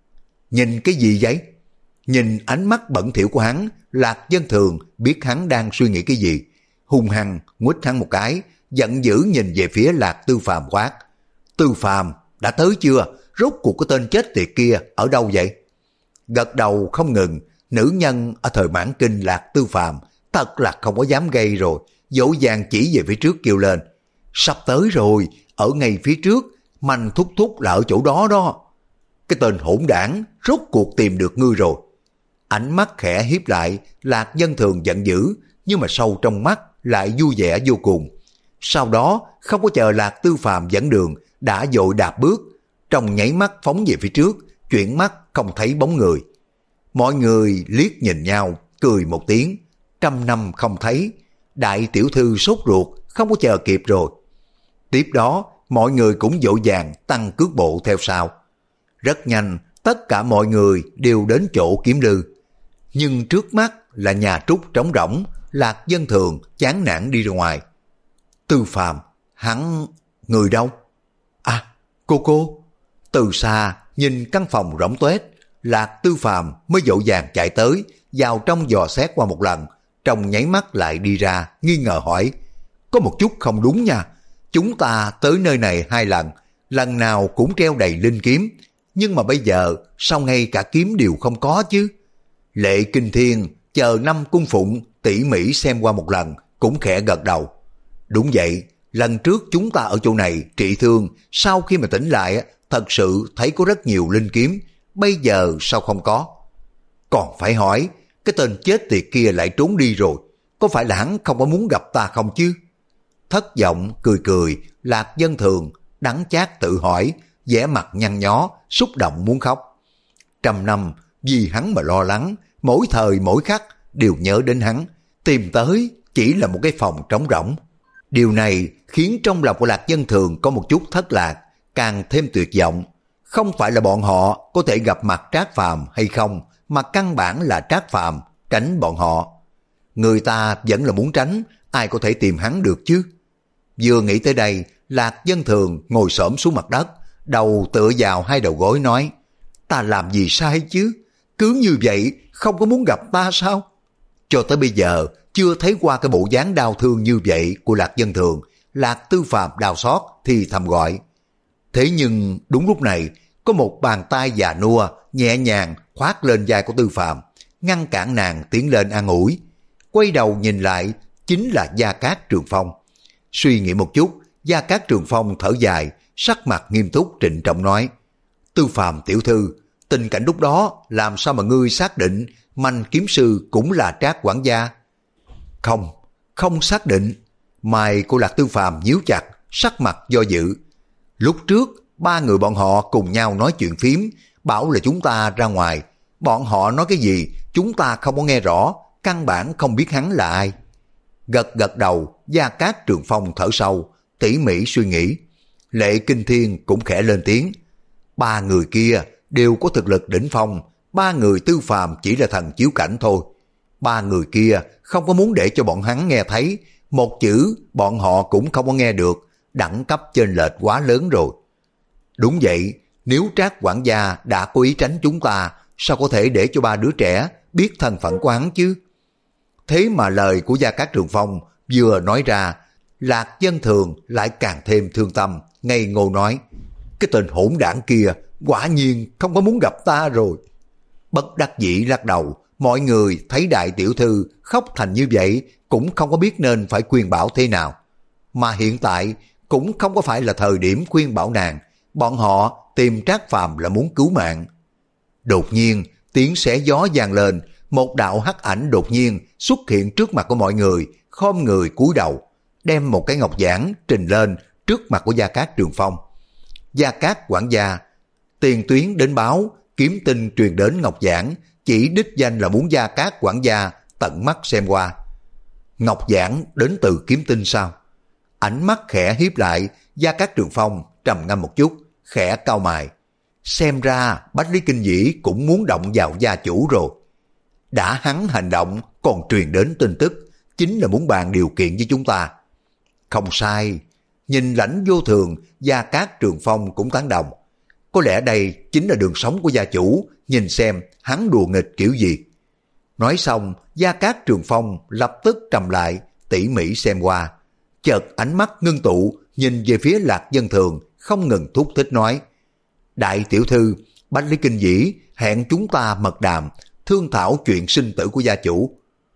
Nhìn cái gì vậy? Nhìn ánh mắt bẩn thỉu của hắn, Lạc Dân Thường biết hắn đang suy nghĩ cái gì. Hung hăng nguýt hắn một cái, giận dữ nhìn về phía Lạc Tư Phàm quát. Tư Phàm, đã tới chưa? Rốt cuộc cái tên chết tiệt kia ở đâu vậy? Gật đầu không ngừng, nữ nhân ở thời Mãn Kinh Lạc Tư Phàm thật là không có dám gây rồi, dỗ dàng chỉ về phía trước kêu lên. Sắp tới rồi, ở ngay phía trước, Manh thúc thúc là ở chỗ đó đó. Cái tên hỗn đảng, rốt cuộc tìm được ngươi rồi. Ánh mắt khẽ hiếp lại, Lạc Dân Thường giận dữ, nhưng mà sâu trong mắt lại vui vẻ vô cùng. Sau đó, không có chờ Lạc Tư Phàm dẫn đường, đã vội đạp bước, trong nháy mắt phóng về phía trước, chuyển mắt không thấy bóng người. Mọi người liếc nhìn nhau, cười một tiếng, trăm năm không thấy, đại tiểu thư sốt ruột, không có chờ kịp rồi. Tiếp đó, mọi người cũng vội vàng tăng cước bộ theo sau. Rất nhanh, tất cả mọi người đều đến chỗ Kiếm Lư. Nhưng trước mắt là nhà trúc trống rỗng, Lạc Dân Thường chán nản đi ra ngoài. Tư Phàm, hắn, người đâu? À, cô cô. Từ xa, nhìn căn phòng rỗng tuếch, Lạc Tư Phàm mới dội vàng chạy tới, vào trong dò xét qua một lần, trong nháy mắt lại đi ra, nghi ngờ hỏi. Có một chút không đúng nha, chúng ta tới nơi này hai lần, lần nào cũng treo đầy linh kiếm, nhưng mà bây giờ sao ngay cả kiếm đều không có chứ? Lệ Kinh Thiên chờ năm cung phụng tỉ mỉ xem qua một lần, cũng khẽ gật đầu. Đúng vậy, lần trước chúng ta ở chỗ này trị thương, sau khi mà tỉnh lại thật sự thấy có rất nhiều linh kiếm, bây giờ sao không có? Còn phải hỏi, cái tên chết tiệt kia lại trốn đi rồi, có phải là hắn không có muốn gặp ta không chứ? Thất vọng cười cười, Lạc Dân Thường đắng chát tự hỏi, vẻ mặt nhăn nhó, xúc động muốn khóc. Trăm năm vì hắn mà lo lắng, mỗi thời mỗi khắc đều nhớ đến hắn, tìm tới chỉ là một cái phòng trống rỗng. Điều này khiến trong lòng của Lạc Dân Thường có một chút thất lạc, càng thêm tuyệt vọng. Không phải là bọn họ có thể gặp mặt Trác Phàm hay không, mà căn bản là Trác Phàm tránh bọn họ. Người ta vẫn là muốn tránh, ai có thể tìm hắn được chứ? Vừa nghĩ tới đây, Lạc Dân Thường ngồi xổm xuống mặt đất, đầu tựa vào hai đầu gối nói, ta làm gì sai chứ? Cứ như vậy không có muốn gặp ta sao? Cho tới bây giờ chưa thấy qua cái bộ dáng đau thương như vậy của Lạc Dân Thường. Lạc Tư Phàm đau xót thì thầm gọi. Thế nhưng đúng lúc này, có một bàn tay già nua nhẹ nhàng khoác lên vai của Tư Phàm, ngăn cản nàng tiến lên an ủi. Quay đầu nhìn lại, chính là Gia Cát Trường Phong. Suy nghĩ một chút, Gia Cát Trường Phong thở dài, sắc mặt nghiêm túc trịnh trọng nói, Tư Phàm tiểu thư, tình cảnh lúc đó làm sao mà ngươi xác định Manh kiếm sư cũng là Trác quản gia? Không, không xác định. Mày của Lạc Tư Phàm nhíu chặt, sắc mặt do dự. Lúc trước, ba người bọn họ cùng nhau nói chuyện phím, bảo là chúng ta ra ngoài. Bọn họ nói cái gì, chúng ta không có nghe rõ, căn bản không biết hắn là ai. Gật gật đầu, Gia Cát Trường Phong thở sâu, tỉ mỉ suy nghĩ. Lệ Kinh Thiên cũng khẽ lên tiếng. Ba người kia đều có thực lực đỉnh phong, ba người Tư Phàm chỉ là thần chiếu cảnh thôi. Ba người kia không có muốn để cho bọn hắn nghe thấy, một chữ bọn họ cũng không có nghe được, đẳng cấp chênh lệch quá lớn rồi. Đúng vậy, nếu Trác quản gia đã cố ý tránh chúng ta, sao có thể để cho ba đứa trẻ biết thân phận của hắn chứ? Thế mà lời của Gia Cát Trường Phong vừa nói ra, Lạc Dân Thường lại càng thêm thương tâm, ngây ngô nói, cái tên hỗn đảng kia quả nhiên không có muốn gặp ta rồi. Bất đắc dĩ lắc đầu, mọi người thấy đại tiểu thư khóc thành như vậy cũng không có biết nên phải khuyên bảo thế nào. Mà hiện tại cũng không có phải là thời điểm khuyên bảo nàng, bọn họ tìm Trác Phàm là muốn cứu mạng. Đột nhiên tiếng xé gió vang lên, một đạo hắc ảnh đột nhiên xuất hiện trước mặt của mọi người, khom người cúi đầu, đem một cái ngọc giản trình lên trước mặt của Gia Cát Trường Phong. Gia Cát quản gia, tiền tuyến đến báo, kiếm tin truyền đến ngọc giản, chỉ đích danh là muốn Gia Cát quản gia tận mắt xem qua. Ngọc giản đến từ kiếm tinh sao? Ánh mắt khẽ hiếp lại, Gia Cát Trường Phong trầm ngâm một chút, khẽ cau mày. Xem ra Bách Lý Kinh Dĩ cũng muốn động vào gia chủ rồi. Đã hắn hành động còn truyền đến tin tức, chính là muốn bàn điều kiện với chúng ta. Không sai, nhìn Lãnh Vô Thường, Gia Cát Trường Phong cũng tán đồng. Có lẽ đây chính là đường sống của gia chủ, nhìn xem hắn đùa nghịch kiểu gì. Nói xong, Gia Cát Trường Phong lập tức trầm lại, tỉ mỉ xem qua. Chợt ánh mắt ngưng tụ, nhìn về phía Lạc Dân Thường, không ngừng thúc thích nói. Đại tiểu thư, Bách Lý Kinh Dĩ hẹn chúng ta mật đàm, thương thảo chuyện sinh tử của gia chủ.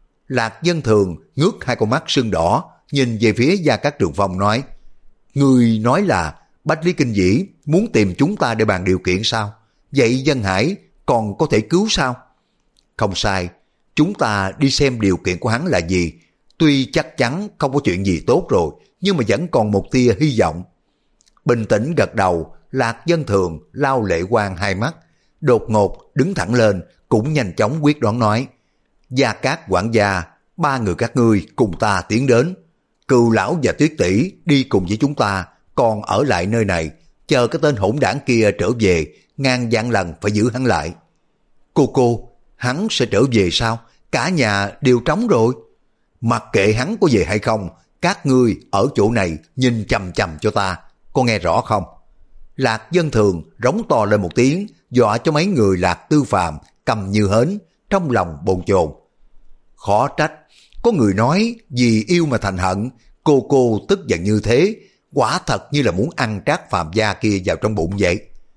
Lạc Dân Thường ngước hai con mắt sưng đỏ, nhìn về phía Gia Cát Trường Phong nói. Người nói là Bách Lý Kinh Dĩ muốn tìm chúng ta để bàn điều kiện sao? Vậy Dân Hải còn có thể cứu sao? Không sai, chúng ta đi xem điều kiện của hắn là gì. Tuy chắc chắn không có chuyện gì tốt rồi, nhưng mà vẫn còn một tia hy vọng. Bình tĩnh gật đầu, Lạc Dân Thường lau lệ quang hai mắt, đột ngột đứng thẳng lên, cũng nhanh chóng quyết đoán nói. Gia Cát quản gia, ba người các ngươi cùng ta tiến đến. Cừu lão và Tuyết tỷ đi cùng với chúng ta, còn ở lại nơi này, chờ cái tên hỗn đảng kia trở về, ngàn vạn lần phải giữ hắn lại. Cô cô, hắn sẽ trở về sao? Cả nhà đều trống rồi. Mặc kệ hắn có về hay không, các ngươi ở chỗ này nhìn chằm chằm cho ta, có nghe rõ không? Lạc Dân Thường rống to lên một tiếng, dọa cho mấy người Lạc Tư Phàm cầm như hến, trong lòng bồn chồn. Khó trách, có người nói vì yêu mà thành hận, cô cô tức giận như thế, quả thật như là muốn ăn Trác Phàm gia kia vào trong bụng vậy.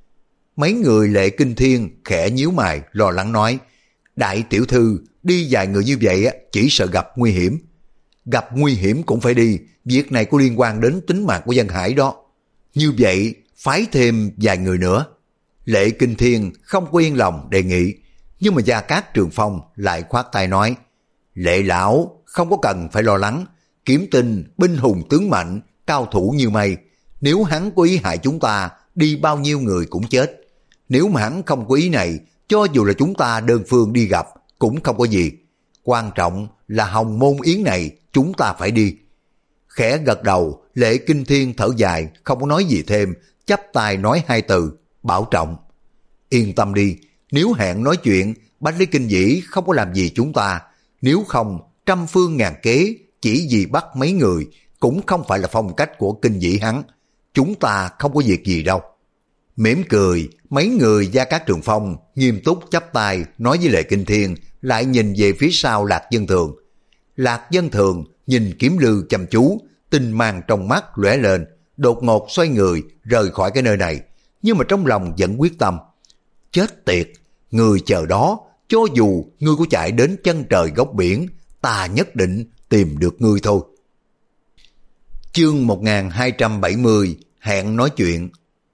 Mấy người Lệ Kinh Thiên khẽ nhíu mày lo lắng nói, đại tiểu thư đi vài người như vậy chỉ sợ gặp nguy hiểm. Gặp nguy hiểm cũng phải đi, việc này có liên quan đến tính mạng của Dân Hải đó. Như vậy phái thêm vài người nữa. Lệ Kinh Thiên không có yên lòng đề nghị, Nhưng mà Gia Cát Trường Phong lại khoát tay nói, Lệ lão không có cần phải lo lắng, Kiếm Tinh binh hùng tướng mạnh, cao thủ như mây, nếu hắn có ý hại chúng ta, đi bao nhiêu người cũng chết. Nếu mà hắn không có ý này, cho dù là chúng ta đơn phương đi gặp cũng không có gì. Quan trọng là Hồng Môn Yến này chúng ta phải đi. Khẽ gật đầu, Lệ Kinh Thiên thở dài, không có nói gì thêm, chắp tay nói hai từ, bảo trọng. Yên tâm đi, nếu hẹn nói chuyện, Bách Lý Kinh Vĩ không có làm gì chúng ta. Nếu không, trăm phương ngàn kế, chỉ vì bắt mấy người, cũng không phải là phong cách của Kinh Vĩ hắn. Chúng ta không có việc gì đâu. Mỉm cười, mấy người Gia Cát Trường Phong nghiêm túc chắp tay nói với Lệ Kinh Thiên, lại nhìn về phía sau Lạc Dân Thường. Lạc Dân Thường nhìn Kiếm Lư chăm chú, tinh mang trong mắt lóe lên, đột ngột xoay người rời khỏi cái nơi này, nhưng mà trong lòng vẫn quyết tâm. Chết tiệt, người chờ đó, cho dù ngươi có chạy đến chân trời góc biển, ta nhất định tìm được ngươi thôi. Chương một nghìn hai trăm bảy mươi, hẹn nói chuyện.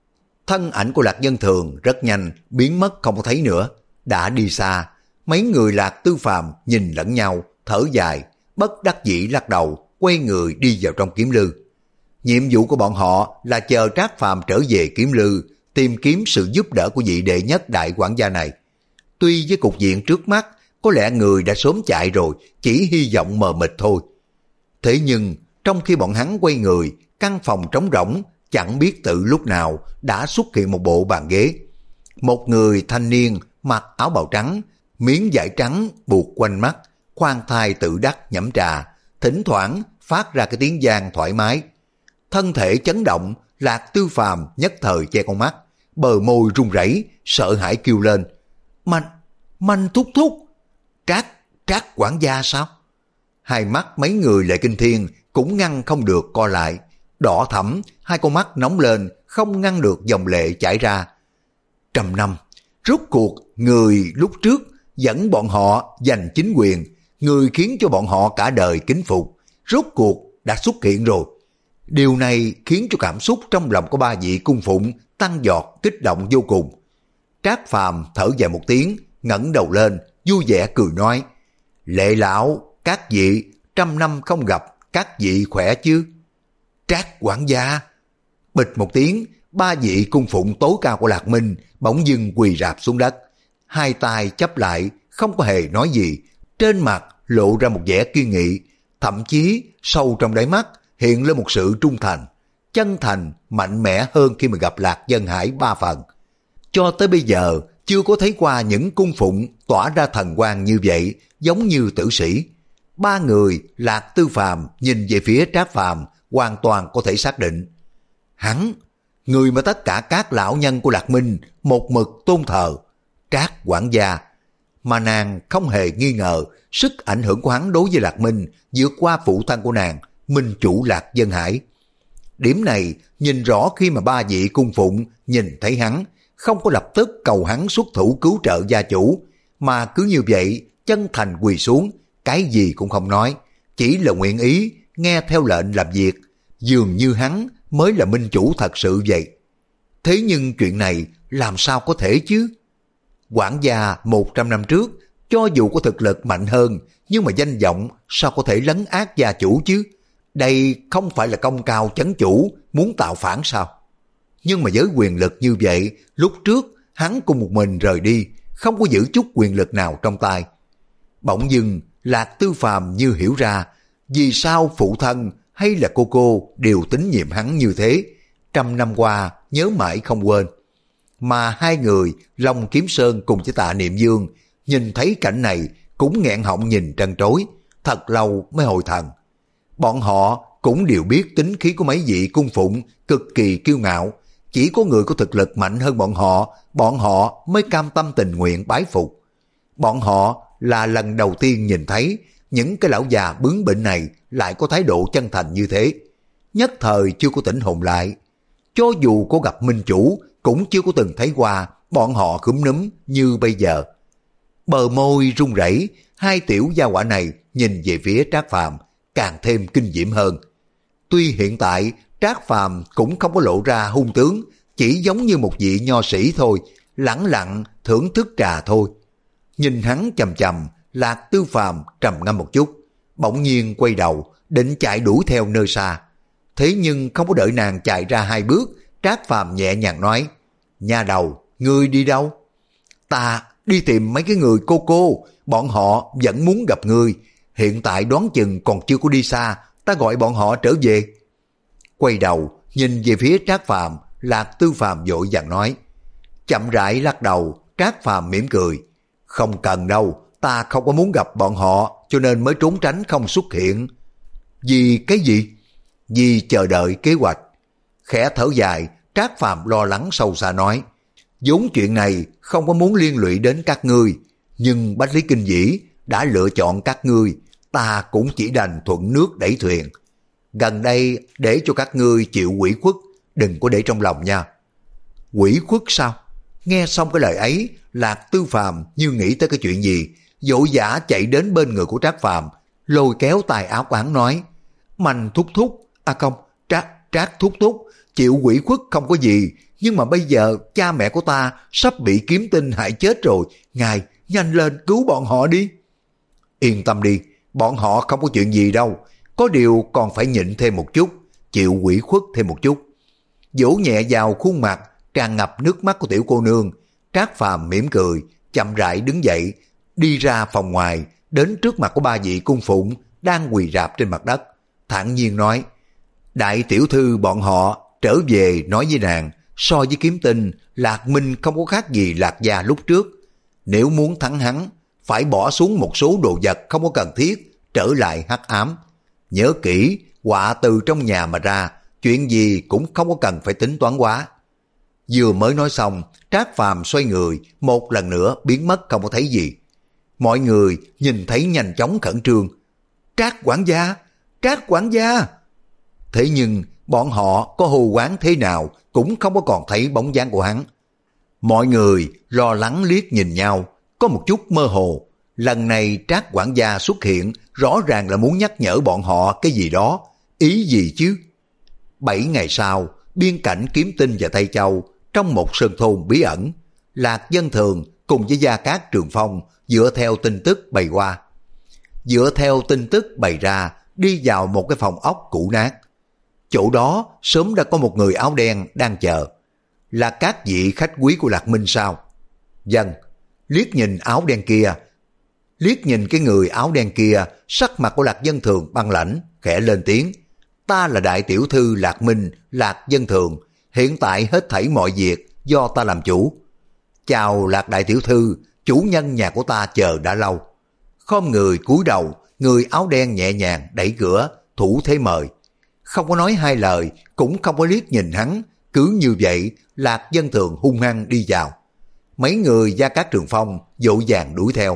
Thân ảnh của Lạc Dân Thường rất nhanh biến mất không có thấy nữa, đã đi xa. Mấy người Lạc Tư Phàm nhìn lẫn nhau, thở dài, bất đắc dĩ lắc đầu, quay người đi vào trong Kiếm Lư. Nhiệm vụ của bọn họ là chờ Trác Phàm trở về Kiếm Lư, tìm kiếm sự giúp đỡ của vị đệ nhất đại quản gia này. Tuy với cục diện trước mắt, có lẽ người đã sớm chạy rồi, chỉ hy vọng mờ mịt thôi. Thế nhưng, trong khi bọn hắn quay người, căn phòng trống rỗng, chẳng biết từ lúc nào đã xuất hiện một bộ bàn ghế. Một người thanh niên mặc áo bào trắng, miếng vải trắng buộc quanh mắt, khoan thai tự đắc nhẫm trà, thỉnh thoảng phát ra cái tiếng vang thoải mái. Thân thể chấn động, Lạc Tư Phàm nhất thời che con mắt, bờ môi run rẩy, sợ hãi kêu lên. Manh, Manh thúc thúc, Trác, Trác quản gia sao? Hai mắt mấy người Lệ Kinh Thiên cũng ngăn không được co lại, đỏ thẫm, hai con mắt nóng lên, không ngăn được dòng lệ chảy ra. Trăm năm, rốt cuộc người lúc trước dẫn bọn họ giành chính quyền, người khiến cho bọn họ cả đời kính phục, rốt cuộc đã xuất hiện rồi. Điều này khiến cho cảm xúc trong lòng của ba vị cung phụng tăng giọt, kích động vô cùng. Trác Phàm thở dài một tiếng, ngẩng đầu lên, vui vẻ cười nói, Lệ lão, các vị, trăm năm không gặp, các vị khỏe chứ? Trác quản gia. Bịch một tiếng, ba vị cung phụng tối cao của Lạc Minh bỗng dưng quỳ rạp xuống đất, hai tay chắp lại, không có hề nói gì, trên mặt lộ ra một vẻ kiên nghị, thậm chí sâu trong đáy mắt hiện lên một sự trung thành, chân thành, mạnh mẽ hơn khi mà gặp Lạc Dân Hải ba phần. Cho tới bây giờ, chưa có thấy qua những cung phụng tỏa ra thần quang như vậy, giống như tử sĩ. Ba người Lạc Tư Phàm nhìn về phía Trác Phàm, hoàn toàn có thể xác định. Hắn, người mà tất cả các lão nhân của Lạc Minh một mực tôn thờ, Trác quản gia. Mà nàng không hề nghi ngờ sức ảnh hưởng của hắn đối với Lạc Minh vượt qua phụ thân của nàng, minh chủ Lạc Dân Hải. Điểm này nhìn rõ khi mà ba vị cung phụng nhìn thấy hắn, không có lập tức cầu hắn xuất thủ cứu trợ gia chủ, mà cứ như vậy chân thành quỳ xuống, cái gì cũng không nói, chỉ là nguyện ý nghe theo lệnh làm việc, dường như hắn mới là minh chủ thật sự vậy. Thế nhưng chuyện này làm sao có thể chứ? Quản gia một trăm năm trước, cho dù có thực lực mạnh hơn, nhưng mà danh vọng sao có thể lấn át gia chủ chứ? Đây không phải là công cao chấn chủ, muốn tạo phản sao? Nhưng mà với quyền lực như vậy, lúc trước hắn cùng một mình rời đi, không có giữ chút quyền lực nào trong tay. Bỗng dưng, Lạc Tư Phàm như hiểu ra, vì sao phụ thân hay là cô cô đều tín nhiệm hắn như thế, trăm năm qua nhớ mãi không quên. Mà hai người, Long Kiếm Sơn cùng với Tạ Niệm Dương, nhìn thấy cảnh này cũng nghẹn họng nhìn trân trối, thật lâu mới hồi thần. Bọn họ cũng đều biết tính khí của mấy vị cung phụng cực kỳ kiêu ngạo, chỉ có người có thực lực mạnh hơn bọn họ, bọn họ mới cam tâm tình nguyện bái phục. Bọn họ là lần đầu tiên nhìn thấy những cái lão già bướng bỉnh này lại có thái độ chân thành như thế. Nhất thời chưa có tỉnh hồn lại. Cho dù có gặp minh chủ, cũng chưa có từng thấy qua bọn họ cúm núm như bây giờ. Bờ môi run rẩy, hai tiểu gia hỏa này nhìn về phía Trác Phàm càng thêm kinh diễm hơn. Tuy hiện tại Trác Phàm cũng không có lộ ra hung tướng, chỉ giống như một vị nho sĩ thôi, lẳng lặng thưởng thức trà thôi. Nhìn hắn chầm chầm, Lạc Tư Phàm trầm ngâm một chút, bỗng nhiên quay đầu, định chạy đuổi theo nơi xa. Thế nhưng không có đợi nàng chạy ra hai bước, Trác Phàm nhẹ nhàng nói, nha đầu, ngươi đi đâu? Ta đi tìm mấy cái người cô cô, bọn họ vẫn muốn gặp ngươi, hiện tại đoán chừng còn chưa có đi xa, ta gọi bọn họ trở về. Quay đầu, nhìn về phía Trác Phàm, Lạc Tư Phàm vội vàng nói. Chậm rãi lắc đầu, Trác Phàm mỉm cười, không cần đâu, ta không có muốn gặp bọn họ, cho nên mới trốn tránh không xuất hiện. Vì cái gì? Vì chờ đợi kế hoạch. Khẽ thở dài, Trác Phàm lo lắng sâu xa nói, vốn chuyện này không có muốn liên lụy đến các ngươi, nhưng Bách Lý Kinh Vĩ đã lựa chọn các ngươi, ta cũng chỉ đành thuận nước đẩy thuyền. Gần đây để cho các ngươi chịu ủy khuất, đừng có để trong lòng nha. Ủy khuất sao? Nghe xong cái lời ấy, Lạc Tư Phàm như nghĩ tới cái chuyện gì, vội vã chạy đến bên người của Trác Phàm, lôi kéo tài áo của hắn nói, Mạnh thúc thúc, à không, Trác, Trác thúc thúc, chịu ủy khuất không có gì, nhưng mà bây giờ cha mẹ của ta sắp bị kiếm tinh hại chết rồi, ngài nhanh lên cứu bọn họ đi. Yên tâm đi, bọn họ không có chuyện gì đâu, có điều còn phải nhịn thêm một chút, chịu ủy khuất thêm một chút. Vỗ nhẹ vào khuôn mặt tràn ngập nước mắt của tiểu cô nương, Trác Phàm mỉm cười, chậm rãi đứng dậy, đi ra phòng ngoài, đến trước mặt của ba vị cung phụng đang quỳ rạp trên mặt đất, thản nhiên nói, đại tiểu thư bọn họ trở về nói với nàng, so với kiếm tinh, Lạc Minh không có khác gì Lạc gia lúc trước. Nếu muốn thắng hắn, phải bỏ xuống một số đồ vật không có cần thiết, trở lại hắc ám. Nhớ kỹ, họa từ trong nhà mà ra, chuyện gì cũng không có cần phải tính toán quá. Vừa mới nói xong, Trác Phàm xoay người, một lần nữa biến mất không có thấy gì. Mọi người nhìn thấy nhanh chóng khẩn trương. Trác quản gia, Trác quản gia. Thế nhưng bọn họ có hô quán thế nào cũng không có còn thấy bóng dáng của hắn. Mọi người lo lắng liếc nhìn nhau, có một chút mơ hồ. Lần này Trác quản gia xuất hiện rõ ràng là muốn nhắc nhở bọn họ cái gì đó. Ý gì chứ? Bảy ngày sau, biên cảnh Kiếm Tinh và Tây Châu, trong một sơn thôn bí ẩn, Lạc Dân Thường cùng với Gia Cát Trường Phong dựa theo tin tức bày qua. Dựa theo tin tức bày ra, đi vào một cái phòng ốc cũ nát. Chỗ đó sớm đã có một người áo đen đang chờ. Là các vị khách quý của Lạc Minh sao? Vâng. Liếc nhìn áo đen kia, liếc nhìn cái người áo đen kia, sắc mặt của Lạc Dân Thường băng lãnh, khẽ lên tiếng. Ta là đại tiểu thư Lạc Minh, Lạc Dân Thường, hiện tại hết thảy mọi việc do ta làm chủ. Chào Lạc đại tiểu thư, chủ nhân nhà của ta chờ đã lâu. Khom người cúi đầu, người áo đen nhẹ nhàng đẩy cửa, thủ thế mời. Không có nói hai lời, cũng không có liếc nhìn hắn, cứ như vậy Lạc Dân Thường hung hăng đi vào. Mấy người Gia Cát Trường Phong vội vàng đuổi theo.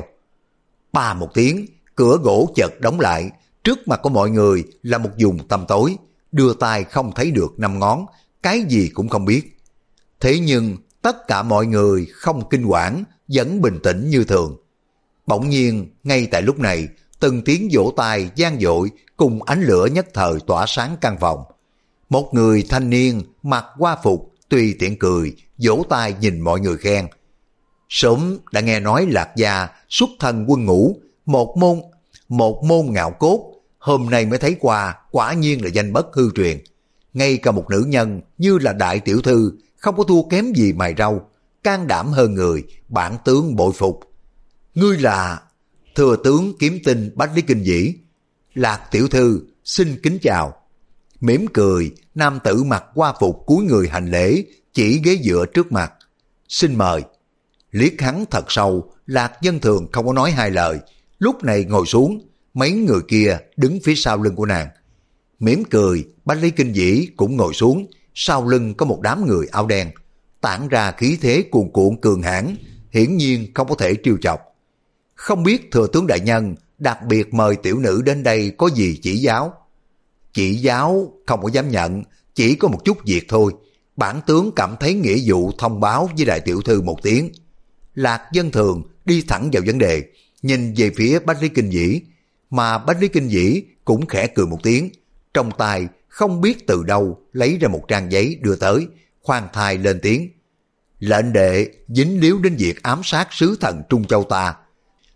Ba một tiếng, cửa gỗ chợt đóng lại, trước mặt của mọi người là một vùng tăm tối, đưa tay không thấy được năm ngón, cái gì cũng không biết. Thế nhưng tất cả mọi người không kinh quản, vẫn bình tĩnh như thường. Bỗng nhiên, ngay tại lúc này, từng tiếng vỗ tay vang dội cùng ánh lửa nhất thời tỏa sáng căn phòng. Một người thanh niên mặc hoa phục tùy tiện cười, vỗ tay nhìn mọi người khen. Sớm đã nghe nói Lạc gia xuất thân quân ngũ, một môn một môn ngạo cốt, hôm nay mới thấy qua, quả nhiên là danh bất hư truyền. Ngay cả một nữ nhân như là đại tiểu thư không có thua kém gì mài rau, can đảm hơn người, bản tướng bội phục. Ngươi là thừa tướng Kiếm Tinh Bách Lý Kinh Vĩ. Lạc tiểu thư xin kính chào. Mỉm cười, nam tử mặc hoa phục cúi người hành lễ, chỉ ghế dựa trước mặt. Xin mời. Liếc hắn thật sâu, Lạc Dân Thường không có nói hai lời, lúc này ngồi xuống, mấy người kia đứng phía sau lưng của nàng. Mỉm cười, Bách Lý Kinh Vĩ cũng ngồi xuống, sau lưng có một đám người áo đen, tản ra khí thế cuồn cuộn cường hãn, hiển nhiên không có thể trêu chọc. Không biết thừa tướng đại nhân đặc biệt mời tiểu nữ đến đây có gì chỉ giáo? Chỉ giáo không có dám nhận, chỉ có một chút việc thôi. Bản tướng cảm thấy nghĩa vụ thông báo với đại tiểu thư một tiếng. Lạc Dân Thường đi thẳng vào vấn đề, nhìn về phía Bách Lý Kinh Vĩ, mà Bách Lý Kinh Vĩ cũng khẽ cười một tiếng, trong tay không biết từ đâu lấy ra một trang giấy đưa tới, khoan thai lên tiếng. Lệnh đệ dính líu đến việc ám sát sứ thần Trung Châu ta,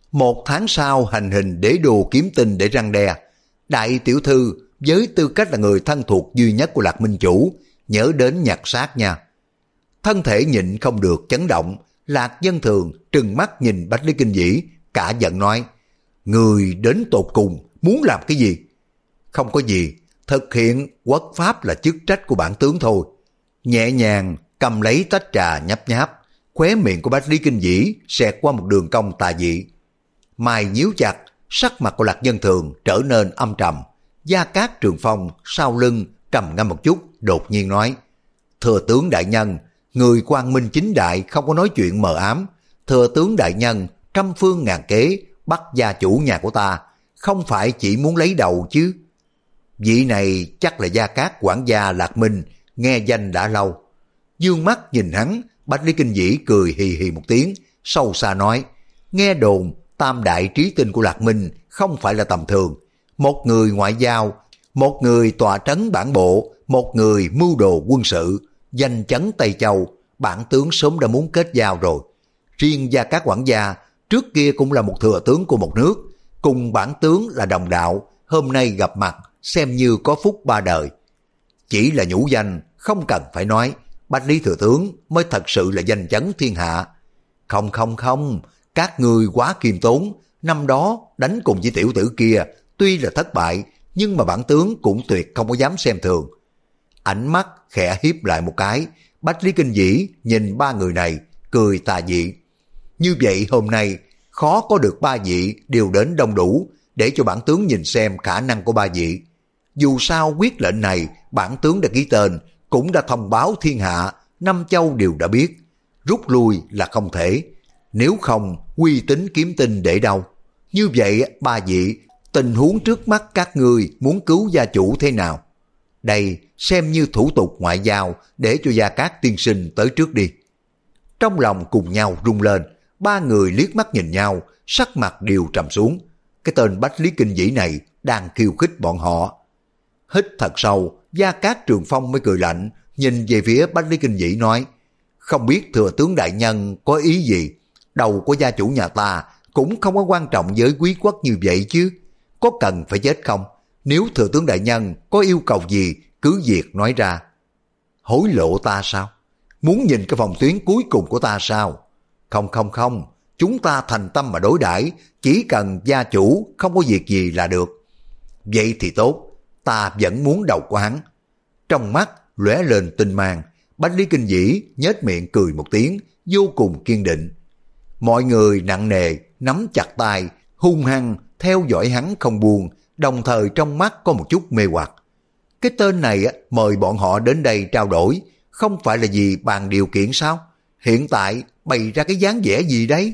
Một tháng sau hành hình đế đồ kiếm tinh để răng đe. Đại tiểu thư với tư cách là người thân thuộc duy nhất của Lạc Minh Chủ, nhớ đến nhặt xác nha. Thân thể nhịn không được chấn động, Lạc Dân Thường trừng mắt nhìn Bách Lý Kinh Vĩ, cả giận nói, người đến tột cùng muốn làm cái gì? Không có gì, thực hiện quốc pháp là chức trách của bản tướng thôi. Nhẹ nhàng cầm lấy tách trà nhấp nháp, khóe miệng của Bách Lý Kinh Vĩ xẹt qua một đường cong tà dị. Mày nhíu chặt, sắc mặt của Lạc Dân Thường trở nên âm trầm. Gia Cát Trường Phong sau lưng trầm ngâm một chút, đột nhiên nói, thừa tướng đại nhân, người quang minh chính đại không có nói chuyện mờ ám. Thừa tướng đại nhân trăm phương ngàn kế bắt gia chủ nhà của ta, không phải chỉ muốn lấy đầu chứ? Vị này chắc là Gia Cát quản gia Lạc Minh, nghe danh đã lâu. Dương mắt nhìn hắn, Bách Lý Kinh Vĩ cười hì hì một tiếng, sâu xa nói, nghe đồn tam đại trí tinh của Lạc Minh không phải là tầm thường. Một người ngoại giao, một người tọa trấn bản bộ, một người mưu đồ quân sự, danh chấn Tây Châu, bản tướng sớm đã muốn kết giao rồi. Riêng Gia Cát quản gia trước kia cũng là một thừa tướng của một nước, cùng bản tướng là đồng đạo, hôm nay gặp mặt xem như có phúc ba đời. Chỉ là nhũ danh, không cần phải nói, Bách Lý thừa tướng mới thật sự là danh chấn thiên hạ. Không không không, các ngươi quá kiêm tốn, năm đó đánh cùng với tiểu tử kia, tuy là thất bại, nhưng mà bản tướng cũng tuyệt không có dám xem thường. Ánh mắt khẽ hiếp lại một cái, Bách Lý Kinh Vĩ nhìn ba người này, cười tà dị. Như vậy hôm nay, khó có được ba vị đều đến đông đủ, để cho bản tướng nhìn xem khả năng của ba vị. Dù sao quyết lệnh này, bản tướng đã ký tên, cũng đã thông báo thiên hạ, năm châu đều đã biết. Rút lui là không thể, nếu không uy tín kiếm tinh để đâu. Như vậy ba vị, tình huống trước mắt các ngươi muốn cứu gia chủ thế nào? Đây xem như thủ tục ngoại giao, để cho Gia Cát tiên sinh tới trước đi. Trong lòng cùng nhau rung lên, ba người liếc mắt nhìn nhau, sắc mặt đều trầm xuống. Cái tên Bách Lý Kinh Vĩ này đang khiêu khích bọn họ. Hít thật sâu, Gia Cát Trường Phong mới cười lạnh, nhìn về phía Bách Lý Kinh Vĩ nói, không biết thừa tướng đại nhân có ý gì? Đầu của gia chủ nhà ta cũng không có quan trọng với quý quốc như vậy chứ, có cần phải chết không? Nếu thừa tướng đại nhân có yêu cầu gì, cứ việc nói ra. Hối lộ ta sao? Muốn nhìn cái phòng tuyến cuối cùng của ta sao? Không không không, chúng ta thành tâm mà đối đãi, chỉ cần gia chủ không có việc gì là được. Vậy thì tốt, ta vẫn muốn đầu của hắn. Trong mắt lóe lên tinh mang, Bách Lý Kinh Vĩ nhếch miệng cười một tiếng, vô cùng kiên định. Mọi người nặng nề nắm chặt tay, hung hăng theo dõi hắn không buông, đồng thời trong mắt có một chút mê hoặc. Cái tên này mời bọn họ đến đây trao đổi, không phải là vì bàn điều kiện sao? Hiện tại bày ra cái dáng vẻ gì đấy?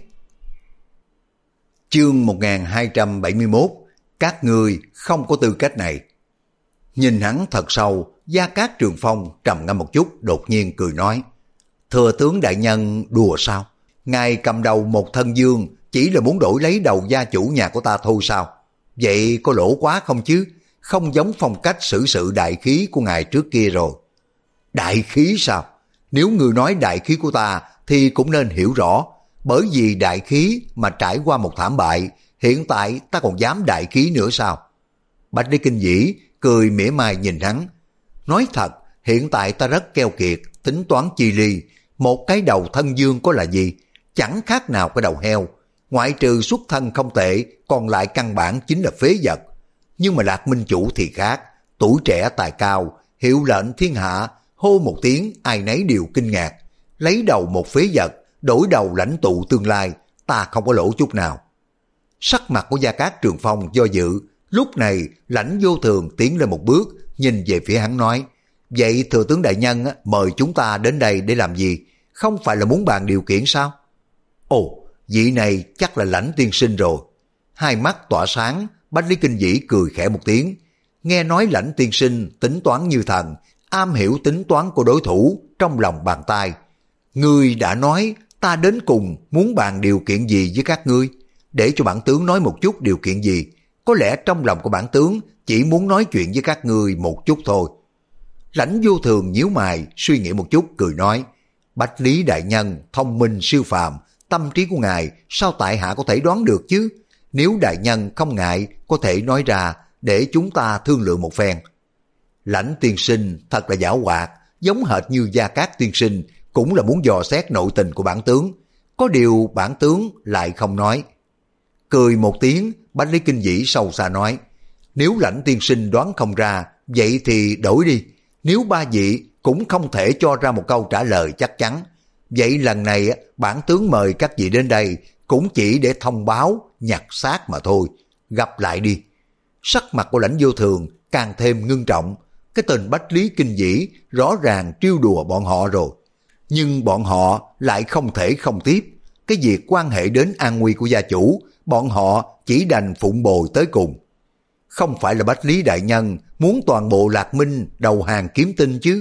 Chương một nghìn hai trăm bảy mươi mốt, các ngươi không có tư cách này. Nhìn hắn thật sâu, Gia Cát Trường Phong trầm ngâm một chút, đột nhiên cười nói, thừa tướng đại nhân đùa sao? Ngài cầm đầu một thân dương chỉ là muốn đổi lấy đầu gia chủ nhà của ta thôi sao? Vậy có lỗ quá không chứ? Không giống phong cách xử sự đại khí của ngài trước kia rồi. Đại khí sao? Nếu người nói đại khí của ta thì cũng nên hiểu rõ, bởi vì đại khí mà trải qua một thảm bại, hiện tại ta còn dám đại khí nữa sao? Bách Lý Kinh Vĩ cười mỉa mai nhìn hắn. Nói thật, hiện tại ta rất keo kiệt, tính toán chi ly, một cái đầu thân dương có là gì? Chẳng khác nào cái đầu heo, ngoại trừ xuất thân không tệ, còn lại căn bản chính là phế vật. Nhưng mà Lạc Minh Chủ thì khác, tuổi trẻ tài cao, hiệu lệnh thiên hạ, hô một tiếng ai nấy đều kinh ngạc. Lấy đầu một phế vật, đổi đầu lãnh tụ tương lai, ta không có lỗ chút nào. Sắc mặt của Gia Cát Trường Phong do dự, lúc này Lãnh Vô Thường tiến lên một bước, nhìn về phía hắn nói, vậy thừa tướng đại nhân mời chúng ta đến đây để làm gì? Không phải là muốn bàn điều kiện sao? Ồ, vị này chắc là Lãnh tiên sinh rồi. Hai mắt tỏa sáng, Bách Lý Kinh Vĩ cười khẽ một tiếng. Nghe nói Lãnh tiên sinh tính toán như thần, am hiểu tính toán của đối thủ trong lòng bàn tay. Ngươi đã nói ta đến cùng muốn bàn điều kiện gì với các ngươi, để cho bản tướng nói một chút điều kiện gì. Có lẽ trong lòng của bản tướng chỉ muốn nói chuyện với các ngươi một chút thôi. Lãnh Vô Thường nhíu mày suy nghĩ một chút, cười nói, Bách Lý đại nhân thông minh siêu phàm, tâm trí của ngài sao tại hạ có thể đoán được chứ? Nếu đại nhân không ngại có thể nói ra để chúng ta thương lượng một phen. Lãnh tiên sinh thật là giảo hoạt, giống hệt như Gia Cát tiên sinh cũng là muốn dò xét nội tình của bản tướng. Có điều bản tướng lại không nói. Cười một tiếng, Bách Lý Kinh Vĩ sâu xa nói, nếu Lãnh tiên sinh đoán không ra, vậy thì đổi đi. Nếu ba vị cũng không thể cho ra một câu trả lời chắc chắn, vậy lần này bản tướng mời các vị đến đây cũng chỉ để thông báo nhặt xác mà thôi. Gặp lại đi. Sắc mặt của Lãnh Vô Thường càng thêm ngưng trọng. Cái tên Bách Lý Kinh Vĩ rõ ràng trêu đùa bọn họ rồi. Nhưng bọn họ lại không thể không tiếp. Cái việc quan hệ đến an nguy của gia chủ, bọn họ chỉ đành phụng bồi tới cùng. Không phải là Bách Lý đại nhân muốn toàn bộ Lạc Minh đầu hàng Kiếm Tinh chứ?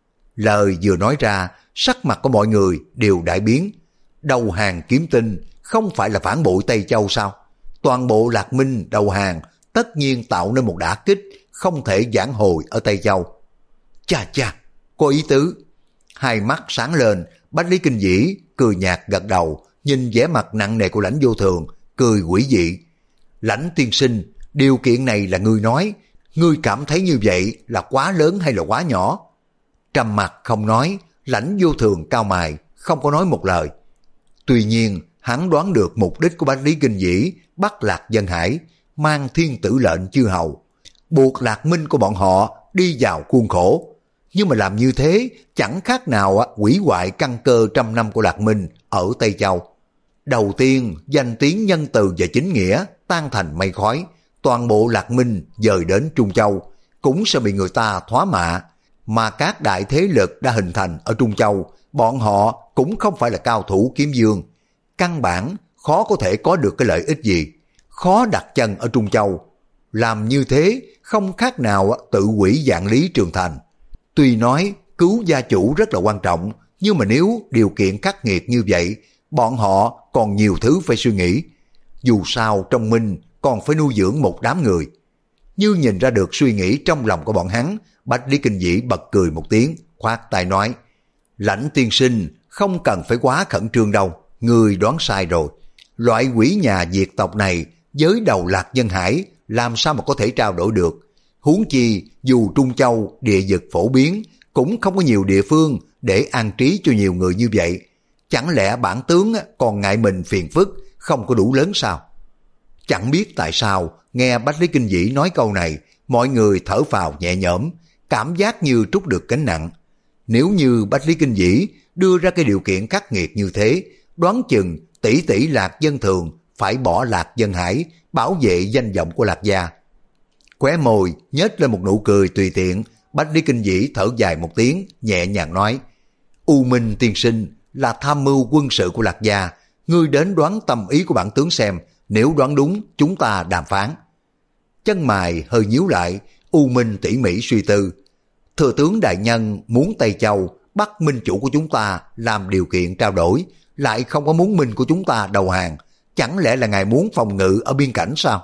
Lời vừa nói ra, sắc mặt của mọi người đều đại biến. Đầu hàng Kiếm Tinh không phải là phản bội Tây Châu sao? Toàn bộ Lạc Minh đầu hàng tất nhiên tạo nên một đả kích không thể vãn hồi ở Tây Châu. Chà chà, có ý tứ. Hai mắt sáng lên, Bách Lý Kinh Vĩ cười nhạt gật đầu, nhìn vẻ mặt nặng nề của Lãnh Vô Thường, cười quỷ dị. Lãnh tiên sinh, điều kiện này là ngươi nói, ngươi cảm thấy như vậy là quá lớn hay là quá nhỏ? Trầm mặt không nói, Lãnh Vô Thường cao mày, không có nói một lời. Tuy nhiên, hắn đoán được mục đích của Bách Lý Kinh Vĩ bắt Lạc Dân Hải, mang thiên tử lệnh chư hầu, buộc Lạc Minh của bọn họ đi vào khuôn khổ. Nhưng mà làm như thế chẳng khác nào hủy hoại căn cơ trăm năm của Lạc Minh ở Tây Châu. Đầu tiên, danh tiếng nhân từ và chính nghĩa tan thành mây khói, toàn bộ Lạc Minh dời đến Trung Châu cũng sẽ bị người ta thoá mạ. Mà các đại thế lực đã hình thành ở Trung Châu, bọn họ cũng không phải là cao thủ kiếm dương. Căn bản khó có thể có được cái lợi ích gì, khó đặt chân ở Trung Châu. Làm như thế không khác nào tự hủy Vạn Lý Trường Thành. Tuy nói cứu gia chủ rất là quan trọng, nhưng mà nếu điều kiện khắc nghiệt như vậy, bọn họ còn nhiều thứ phải suy nghĩ. Dù sao trong Minh còn phải nuôi dưỡng một đám người. Như nhìn ra được suy nghĩ trong lòng của bọn hắn, Bách Lý Kinh Vĩ bật cười một tiếng, khoát tay nói, Lãnh tiên sinh không cần phải quá khẩn trương đâu, người đoán sai rồi. Loại quỷ nhà diệt tộc này với đầu Lạc Dân Hải làm sao mà có thể trao đổi được. Huống chi dù Trung Châu địa vực phổ biến cũng không có nhiều địa phương để an trí cho nhiều người như vậy. Chẳng lẽ bản tướng còn ngại mình phiền phức không có đủ lớn sao? Chẳng biết tại sao nghe Bách Lý Kinh Vĩ nói câu này, mọi người thở phào nhẹ nhõm, cảm giác như trút được gánh nặng. Nếu như Bách Lý Kinh Vĩ đưa ra cái điều kiện khắc nghiệt như thế, đoán chừng tỷ tỷ Lạc Dân Thường phải bỏ Lạc Dân Hải bảo vệ danh vọng của Lạc gia. Khóe môi nhếch lên một nụ cười tùy tiện, Bách Lý Kinh Vĩ thở dài một tiếng, nhẹ nhàng nói, U Minh tiên sinh là tham mưu quân sự của Lạc gia, ngươi đến đoán tâm ý của bản tướng xem, nếu đoán đúng chúng ta đàm phán. Chân mày hơi nhíu lại, U Minh tỉ mỉ suy tư. Thừa tướng đại nhân muốn Tây Châu bắt minh chủ của chúng ta làm điều kiện trao đổi, lại không có muốn minh của chúng ta đầu hàng, chẳng lẽ là ngài muốn phòng ngự ở biên cảnh sao?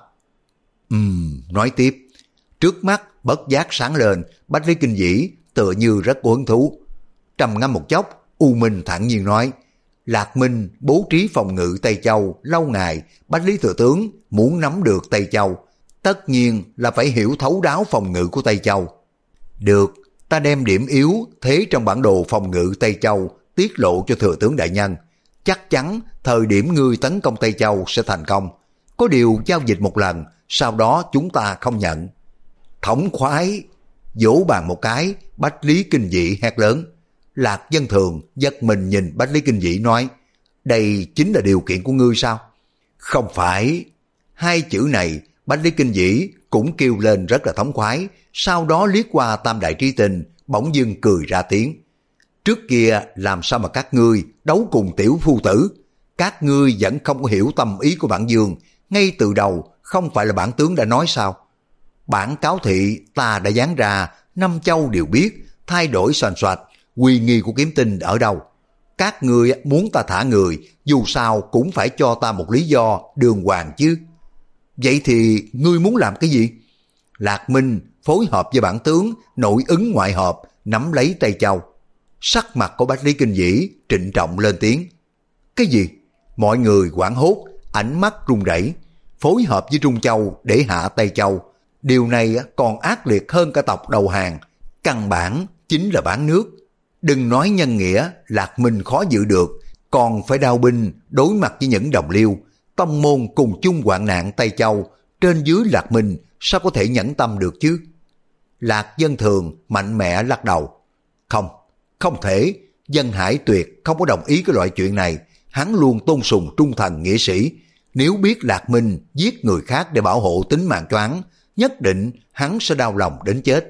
Ừm, nói tiếp. Trước mắt bất giác sáng lên, Bách Lý Kinh Vĩ tựa như rất có hứng thú. Trầm ngâm một chốc, U Minh thản nhiên nói, Lạc Minh bố trí phòng ngự Tây Châu lâu ngày, Bách Lý thừa tướng muốn nắm được Tây Châu, tất nhiên là phải hiểu thấu đáo phòng ngự của Tây Châu. Được, ta đem điểm yếu thế trong bản đồ phòng ngự Tây Châu tiết lộ cho thừa tướng đại nhân. Chắc chắn thời điểm ngươi tấn công Tây Châu sẽ thành công. Có điều giao dịch một lần, sau đó chúng ta không nhận. Thống khoái, vỗ bàn một cái, Bách Lý Kinh Vĩ hét lớn. Lạc Dân Thường giật mình nhìn Bách Lý Kinh Vĩ nói, đây chính là điều kiện của ngươi sao? Không phải. Hai chữ này Bách Lý Kinh Vĩ cũng kêu lên rất là thống khoái, sau đó liếc qua Tam Đại Trí Tinh, bỗng dưng cười ra tiếng. Trước kia làm sao mà các ngươi đấu cùng tiểu phu tử? Các ngươi vẫn không có hiểu tâm ý của bản dương, ngay từ đầu không phải là bản tướng đã nói sao? Bản cáo thị ta đã dán ra, năm châu đều biết, thay đổi xoành xoạch, uy nghi của Kiếm Tinh ở đâu? Các ngươi muốn ta thả người, dù sao cũng phải cho ta một lý do đường hoàng chứ. Vậy thì ngươi muốn làm cái gì? Lạc Minh phối hợp với bản tướng, nội ứng ngoại hợp, nắm lấy Tây Châu. Sắc mặt của Bách Lý Kinh Vĩ trịnh trọng lên tiếng. Cái gì? Mọi người hoảng hốt, ánh mắt run rẩy, phối hợp với Trung Châu để hạ Tây Châu. Điều này còn ác liệt hơn cả tộc đầu hàng, căn bản chính là bán nước. Đừng nói nhân nghĩa, Lạc Minh khó giữ được, còn phải đao binh đối mặt với những đồng liêu. Tông môn cùng chung hoạn nạn Tây Châu, trên dưới Lạc Minh sao có thể nhẫn tâm được chứ? Lạc Dân Thường mạnh mẽ lắc đầu. Không, không thể, Dân Hải tuyệt không có đồng ý cái loại chuyện này. Hắn luôn tôn sùng trung thần nghĩa sĩ. Nếu biết Lạc Minh giết người khác để bảo hộ tính mạng cho hắn, nhất định hắn sẽ đau lòng đến chết.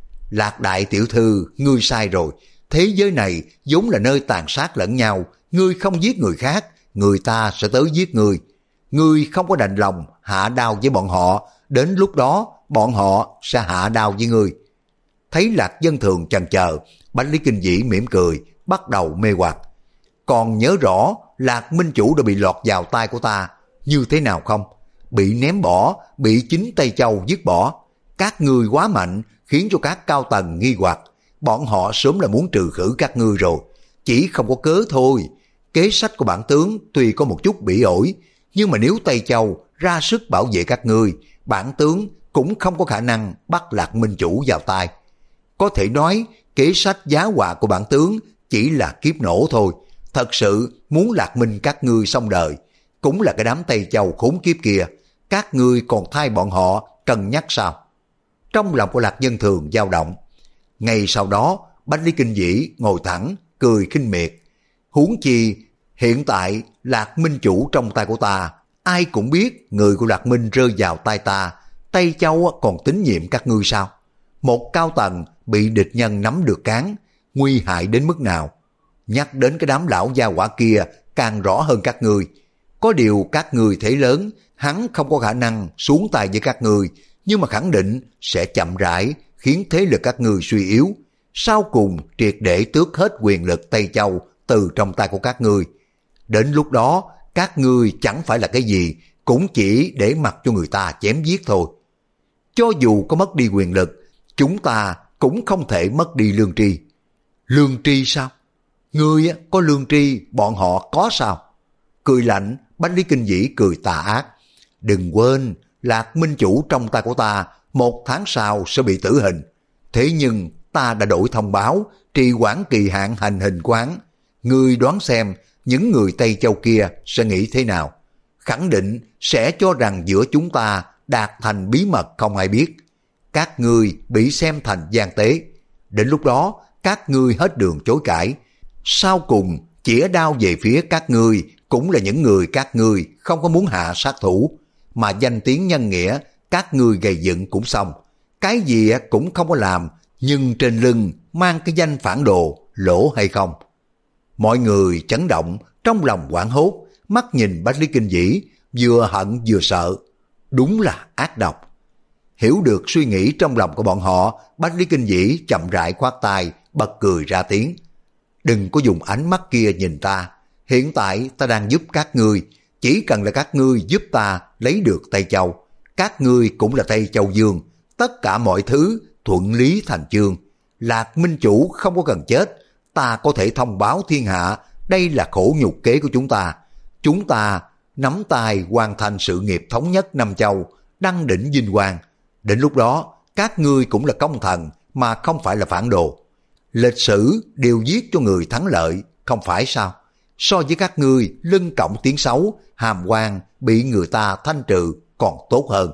Lạc đại tiểu thư, ngươi sai rồi. Thế giới này vốn là nơi tàn sát lẫn nhau. Ngươi không giết người khác, người ta sẽ tới giết ngươi. Ngươi không có đành lòng hạ đao với bọn họ, đến lúc đó bọn họ sẽ hạ đao với ngươi. Thấy Lạc Dân Thường chần chờ, Bách Lý Kinh Vĩ mỉm cười, bắt đầu mê hoặc. Còn nhớ rõ Lạc Minh Chủ đã bị lọt vào tay của ta như thế nào không? Bị ném bỏ, bị chính Tây Châu giết bỏ. Các ngươi quá mạnh, khiến cho các cao tầng nghi hoặc. Bọn họ sớm là muốn trừ khử các ngươi rồi, chỉ không có cớ thôi. Kế sách của bản tướng tuy có một chút bị ổi, nhưng mà nếu Tây Châu ra sức bảo vệ các ngươi, bản tướng cũng không có khả năng bắt Lạc Minh Chủ vào tay. Có thể nói kế sách giá họa của bản tướng chỉ là kiếp nổ thôi. Thật sự muốn Lạc Minh các ngươi xong đời, cũng là cái đám Tây Châu khốn kiếp kia. Các ngươi còn thay bọn họ cân nhắc sao? Trong lòng của Lạc Dân Thường dao động. Ngay sau đó Bách Lý Kinh Vĩ ngồi thẳng, cười khinh miệt. Huống chi hiện tại Lạc Minh Chủ trong tay của ta, ai cũng biết người của Lạc Minh rơi vào tay ta, Tây Châu còn tín nhiệm các ngươi sao? Một cao tầng bị địch nhân nắm được cán, nguy hại đến mức nào? Nhắc đến cái đám lão gia hỏa kia càng rõ hơn các ngươi. Có điều các ngươi thế lớn, hắn không có khả năng xuống tay với các ngươi, nhưng mà khẳng định sẽ chậm rãi khiến thế lực các ngươi suy yếu, sau cùng triệt để tước hết quyền lực Tây Châu từ trong tay của các ngươi. Đến lúc đó các ngươi chẳng phải là cái gì, cũng chỉ để mặc cho người ta chém giết thôi. Cho dù có mất đi quyền lực, chúng ta cũng không thể mất đi lương tri. Lương tri sao? Ngươi có lương tri, bọn họ có sao? Cười lạnh, Bách Lý Kinh Vĩ cười tà ác. Đừng quên, Lạc Minh Chủ trong tay của ta một tháng sau sẽ bị tử hình. Thế nhưng ta đã đổi thông báo trì hoãn kỳ hạn hành hình quán. Ngươi đoán xem những người Tây Châu kia sẽ nghĩ thế nào? Khẳng định sẽ cho rằng giữa chúng ta đạt thành bí mật không ai biết. Các ngươi bị xem thành gian tế. Đến lúc đó các ngươi hết đường chối cãi. Sau cùng chĩa đao về phía các ngươi cũng là những người các ngươi không có muốn hạ sát thủ. Mà danh tiếng nhân nghĩa các ngươi gây dựng cũng xong. Cái gì cũng không có làm, nhưng trên lưng mang cái danh phản đồ, lỗ hay không? Mọi người chấn động, trong lòng hoảng hốt, mắt nhìn Bách Lý Kinh Vĩ, vừa hận vừa sợ. Đúng là ác độc. Hiểu được suy nghĩ trong lòng của bọn họ, Bách Lý Kinh Vĩ chậm rãi khoát tay, bật cười ra tiếng. Đừng có dùng ánh mắt kia nhìn ta. Hiện tại ta đang giúp các ngươi. Chỉ cần là các ngươi giúp ta lấy được Tây Châu. Các ngươi cũng là Tây Châu Dương. Tất cả mọi thứ thuận lý thành chương. Lạc Minh Chủ không có cần chết. Ta có thể thông báo thiên hạ. Đây là khổ nhục kế của chúng ta. Chúng ta nắm tay hoàn thành sự nghiệp thống nhất Nam Châu, đăng đỉnh vinh quang. Đến lúc đó các ngươi cũng là công thần mà không phải là phản đồ. Lịch sử đều viết cho người thắng lợi, không phải sao? So với các ngươi lưng cõng tiếng xấu, hàm quan bị người ta thanh trừ còn tốt hơn.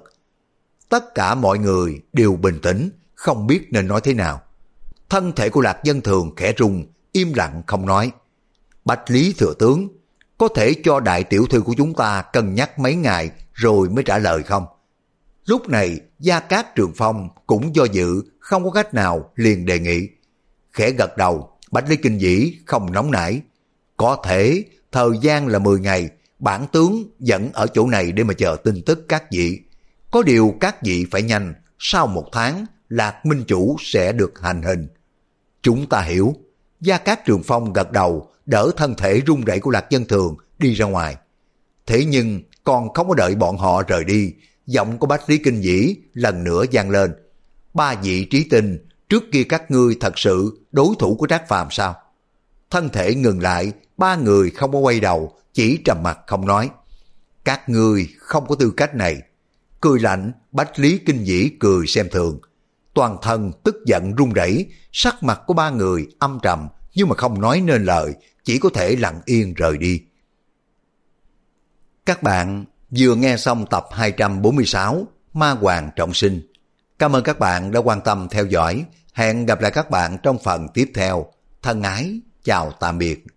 Tất cả mọi người đều bình tĩnh, không biết nên nói thế nào. Thân thể của Lạc Dân Thường khẽ rung, im lặng không nói. Bạch Lý Thừa Tướng, có thể cho đại tiểu thư của chúng ta cân nhắc mấy ngày rồi mới trả lời không? Lúc này Gia Cát Trường Phong cũng do dự, không có cách nào liền đề nghị. Khẽ gật đầu, Bách Lý Kinh Vĩ không nóng nảy. Có thể, thời gian là mười ngày, bản tướng vẫn ở chỗ này để mà chờ tin tức các vị. Có điều các vị phải nhanh, sau một tháng, Lạc Minh Chủ sẽ được hành hình. Chúng ta hiểu. Gia Cát Trường Phong gật đầu, đỡ thân thể run rẩy của Lạc Dân Thường đi ra ngoài. Thế nhưng còn không có đợi bọn họ rời đi, giọng của Bách Lý Kinh Vĩ lần nữa vang lên. Ba vị trí tinh, trước kia các ngươi thật sự đối thủ của Trác Phàm sao? Thân thể ngừng lại, ba người không có quay đầu, chỉ trầm mặt không nói. Các ngươi không có tư cách này. Cười lạnh, Bách Lý Kinh Vĩ cười xem thường. Toàn thân tức giận run rẩy, sắc mặt của ba người âm trầm nhưng mà không nói nên lời, chỉ có thể lặng yên rời đi. Các bạn vừa nghe xong tập hai trăm bốn mươi sáu Ma Hoàng Trọng Sinh. Cảm ơn các bạn đã quan tâm theo dõi. Hẹn gặp lại các bạn trong phần tiếp theo. Thân ái, chào tạm biệt.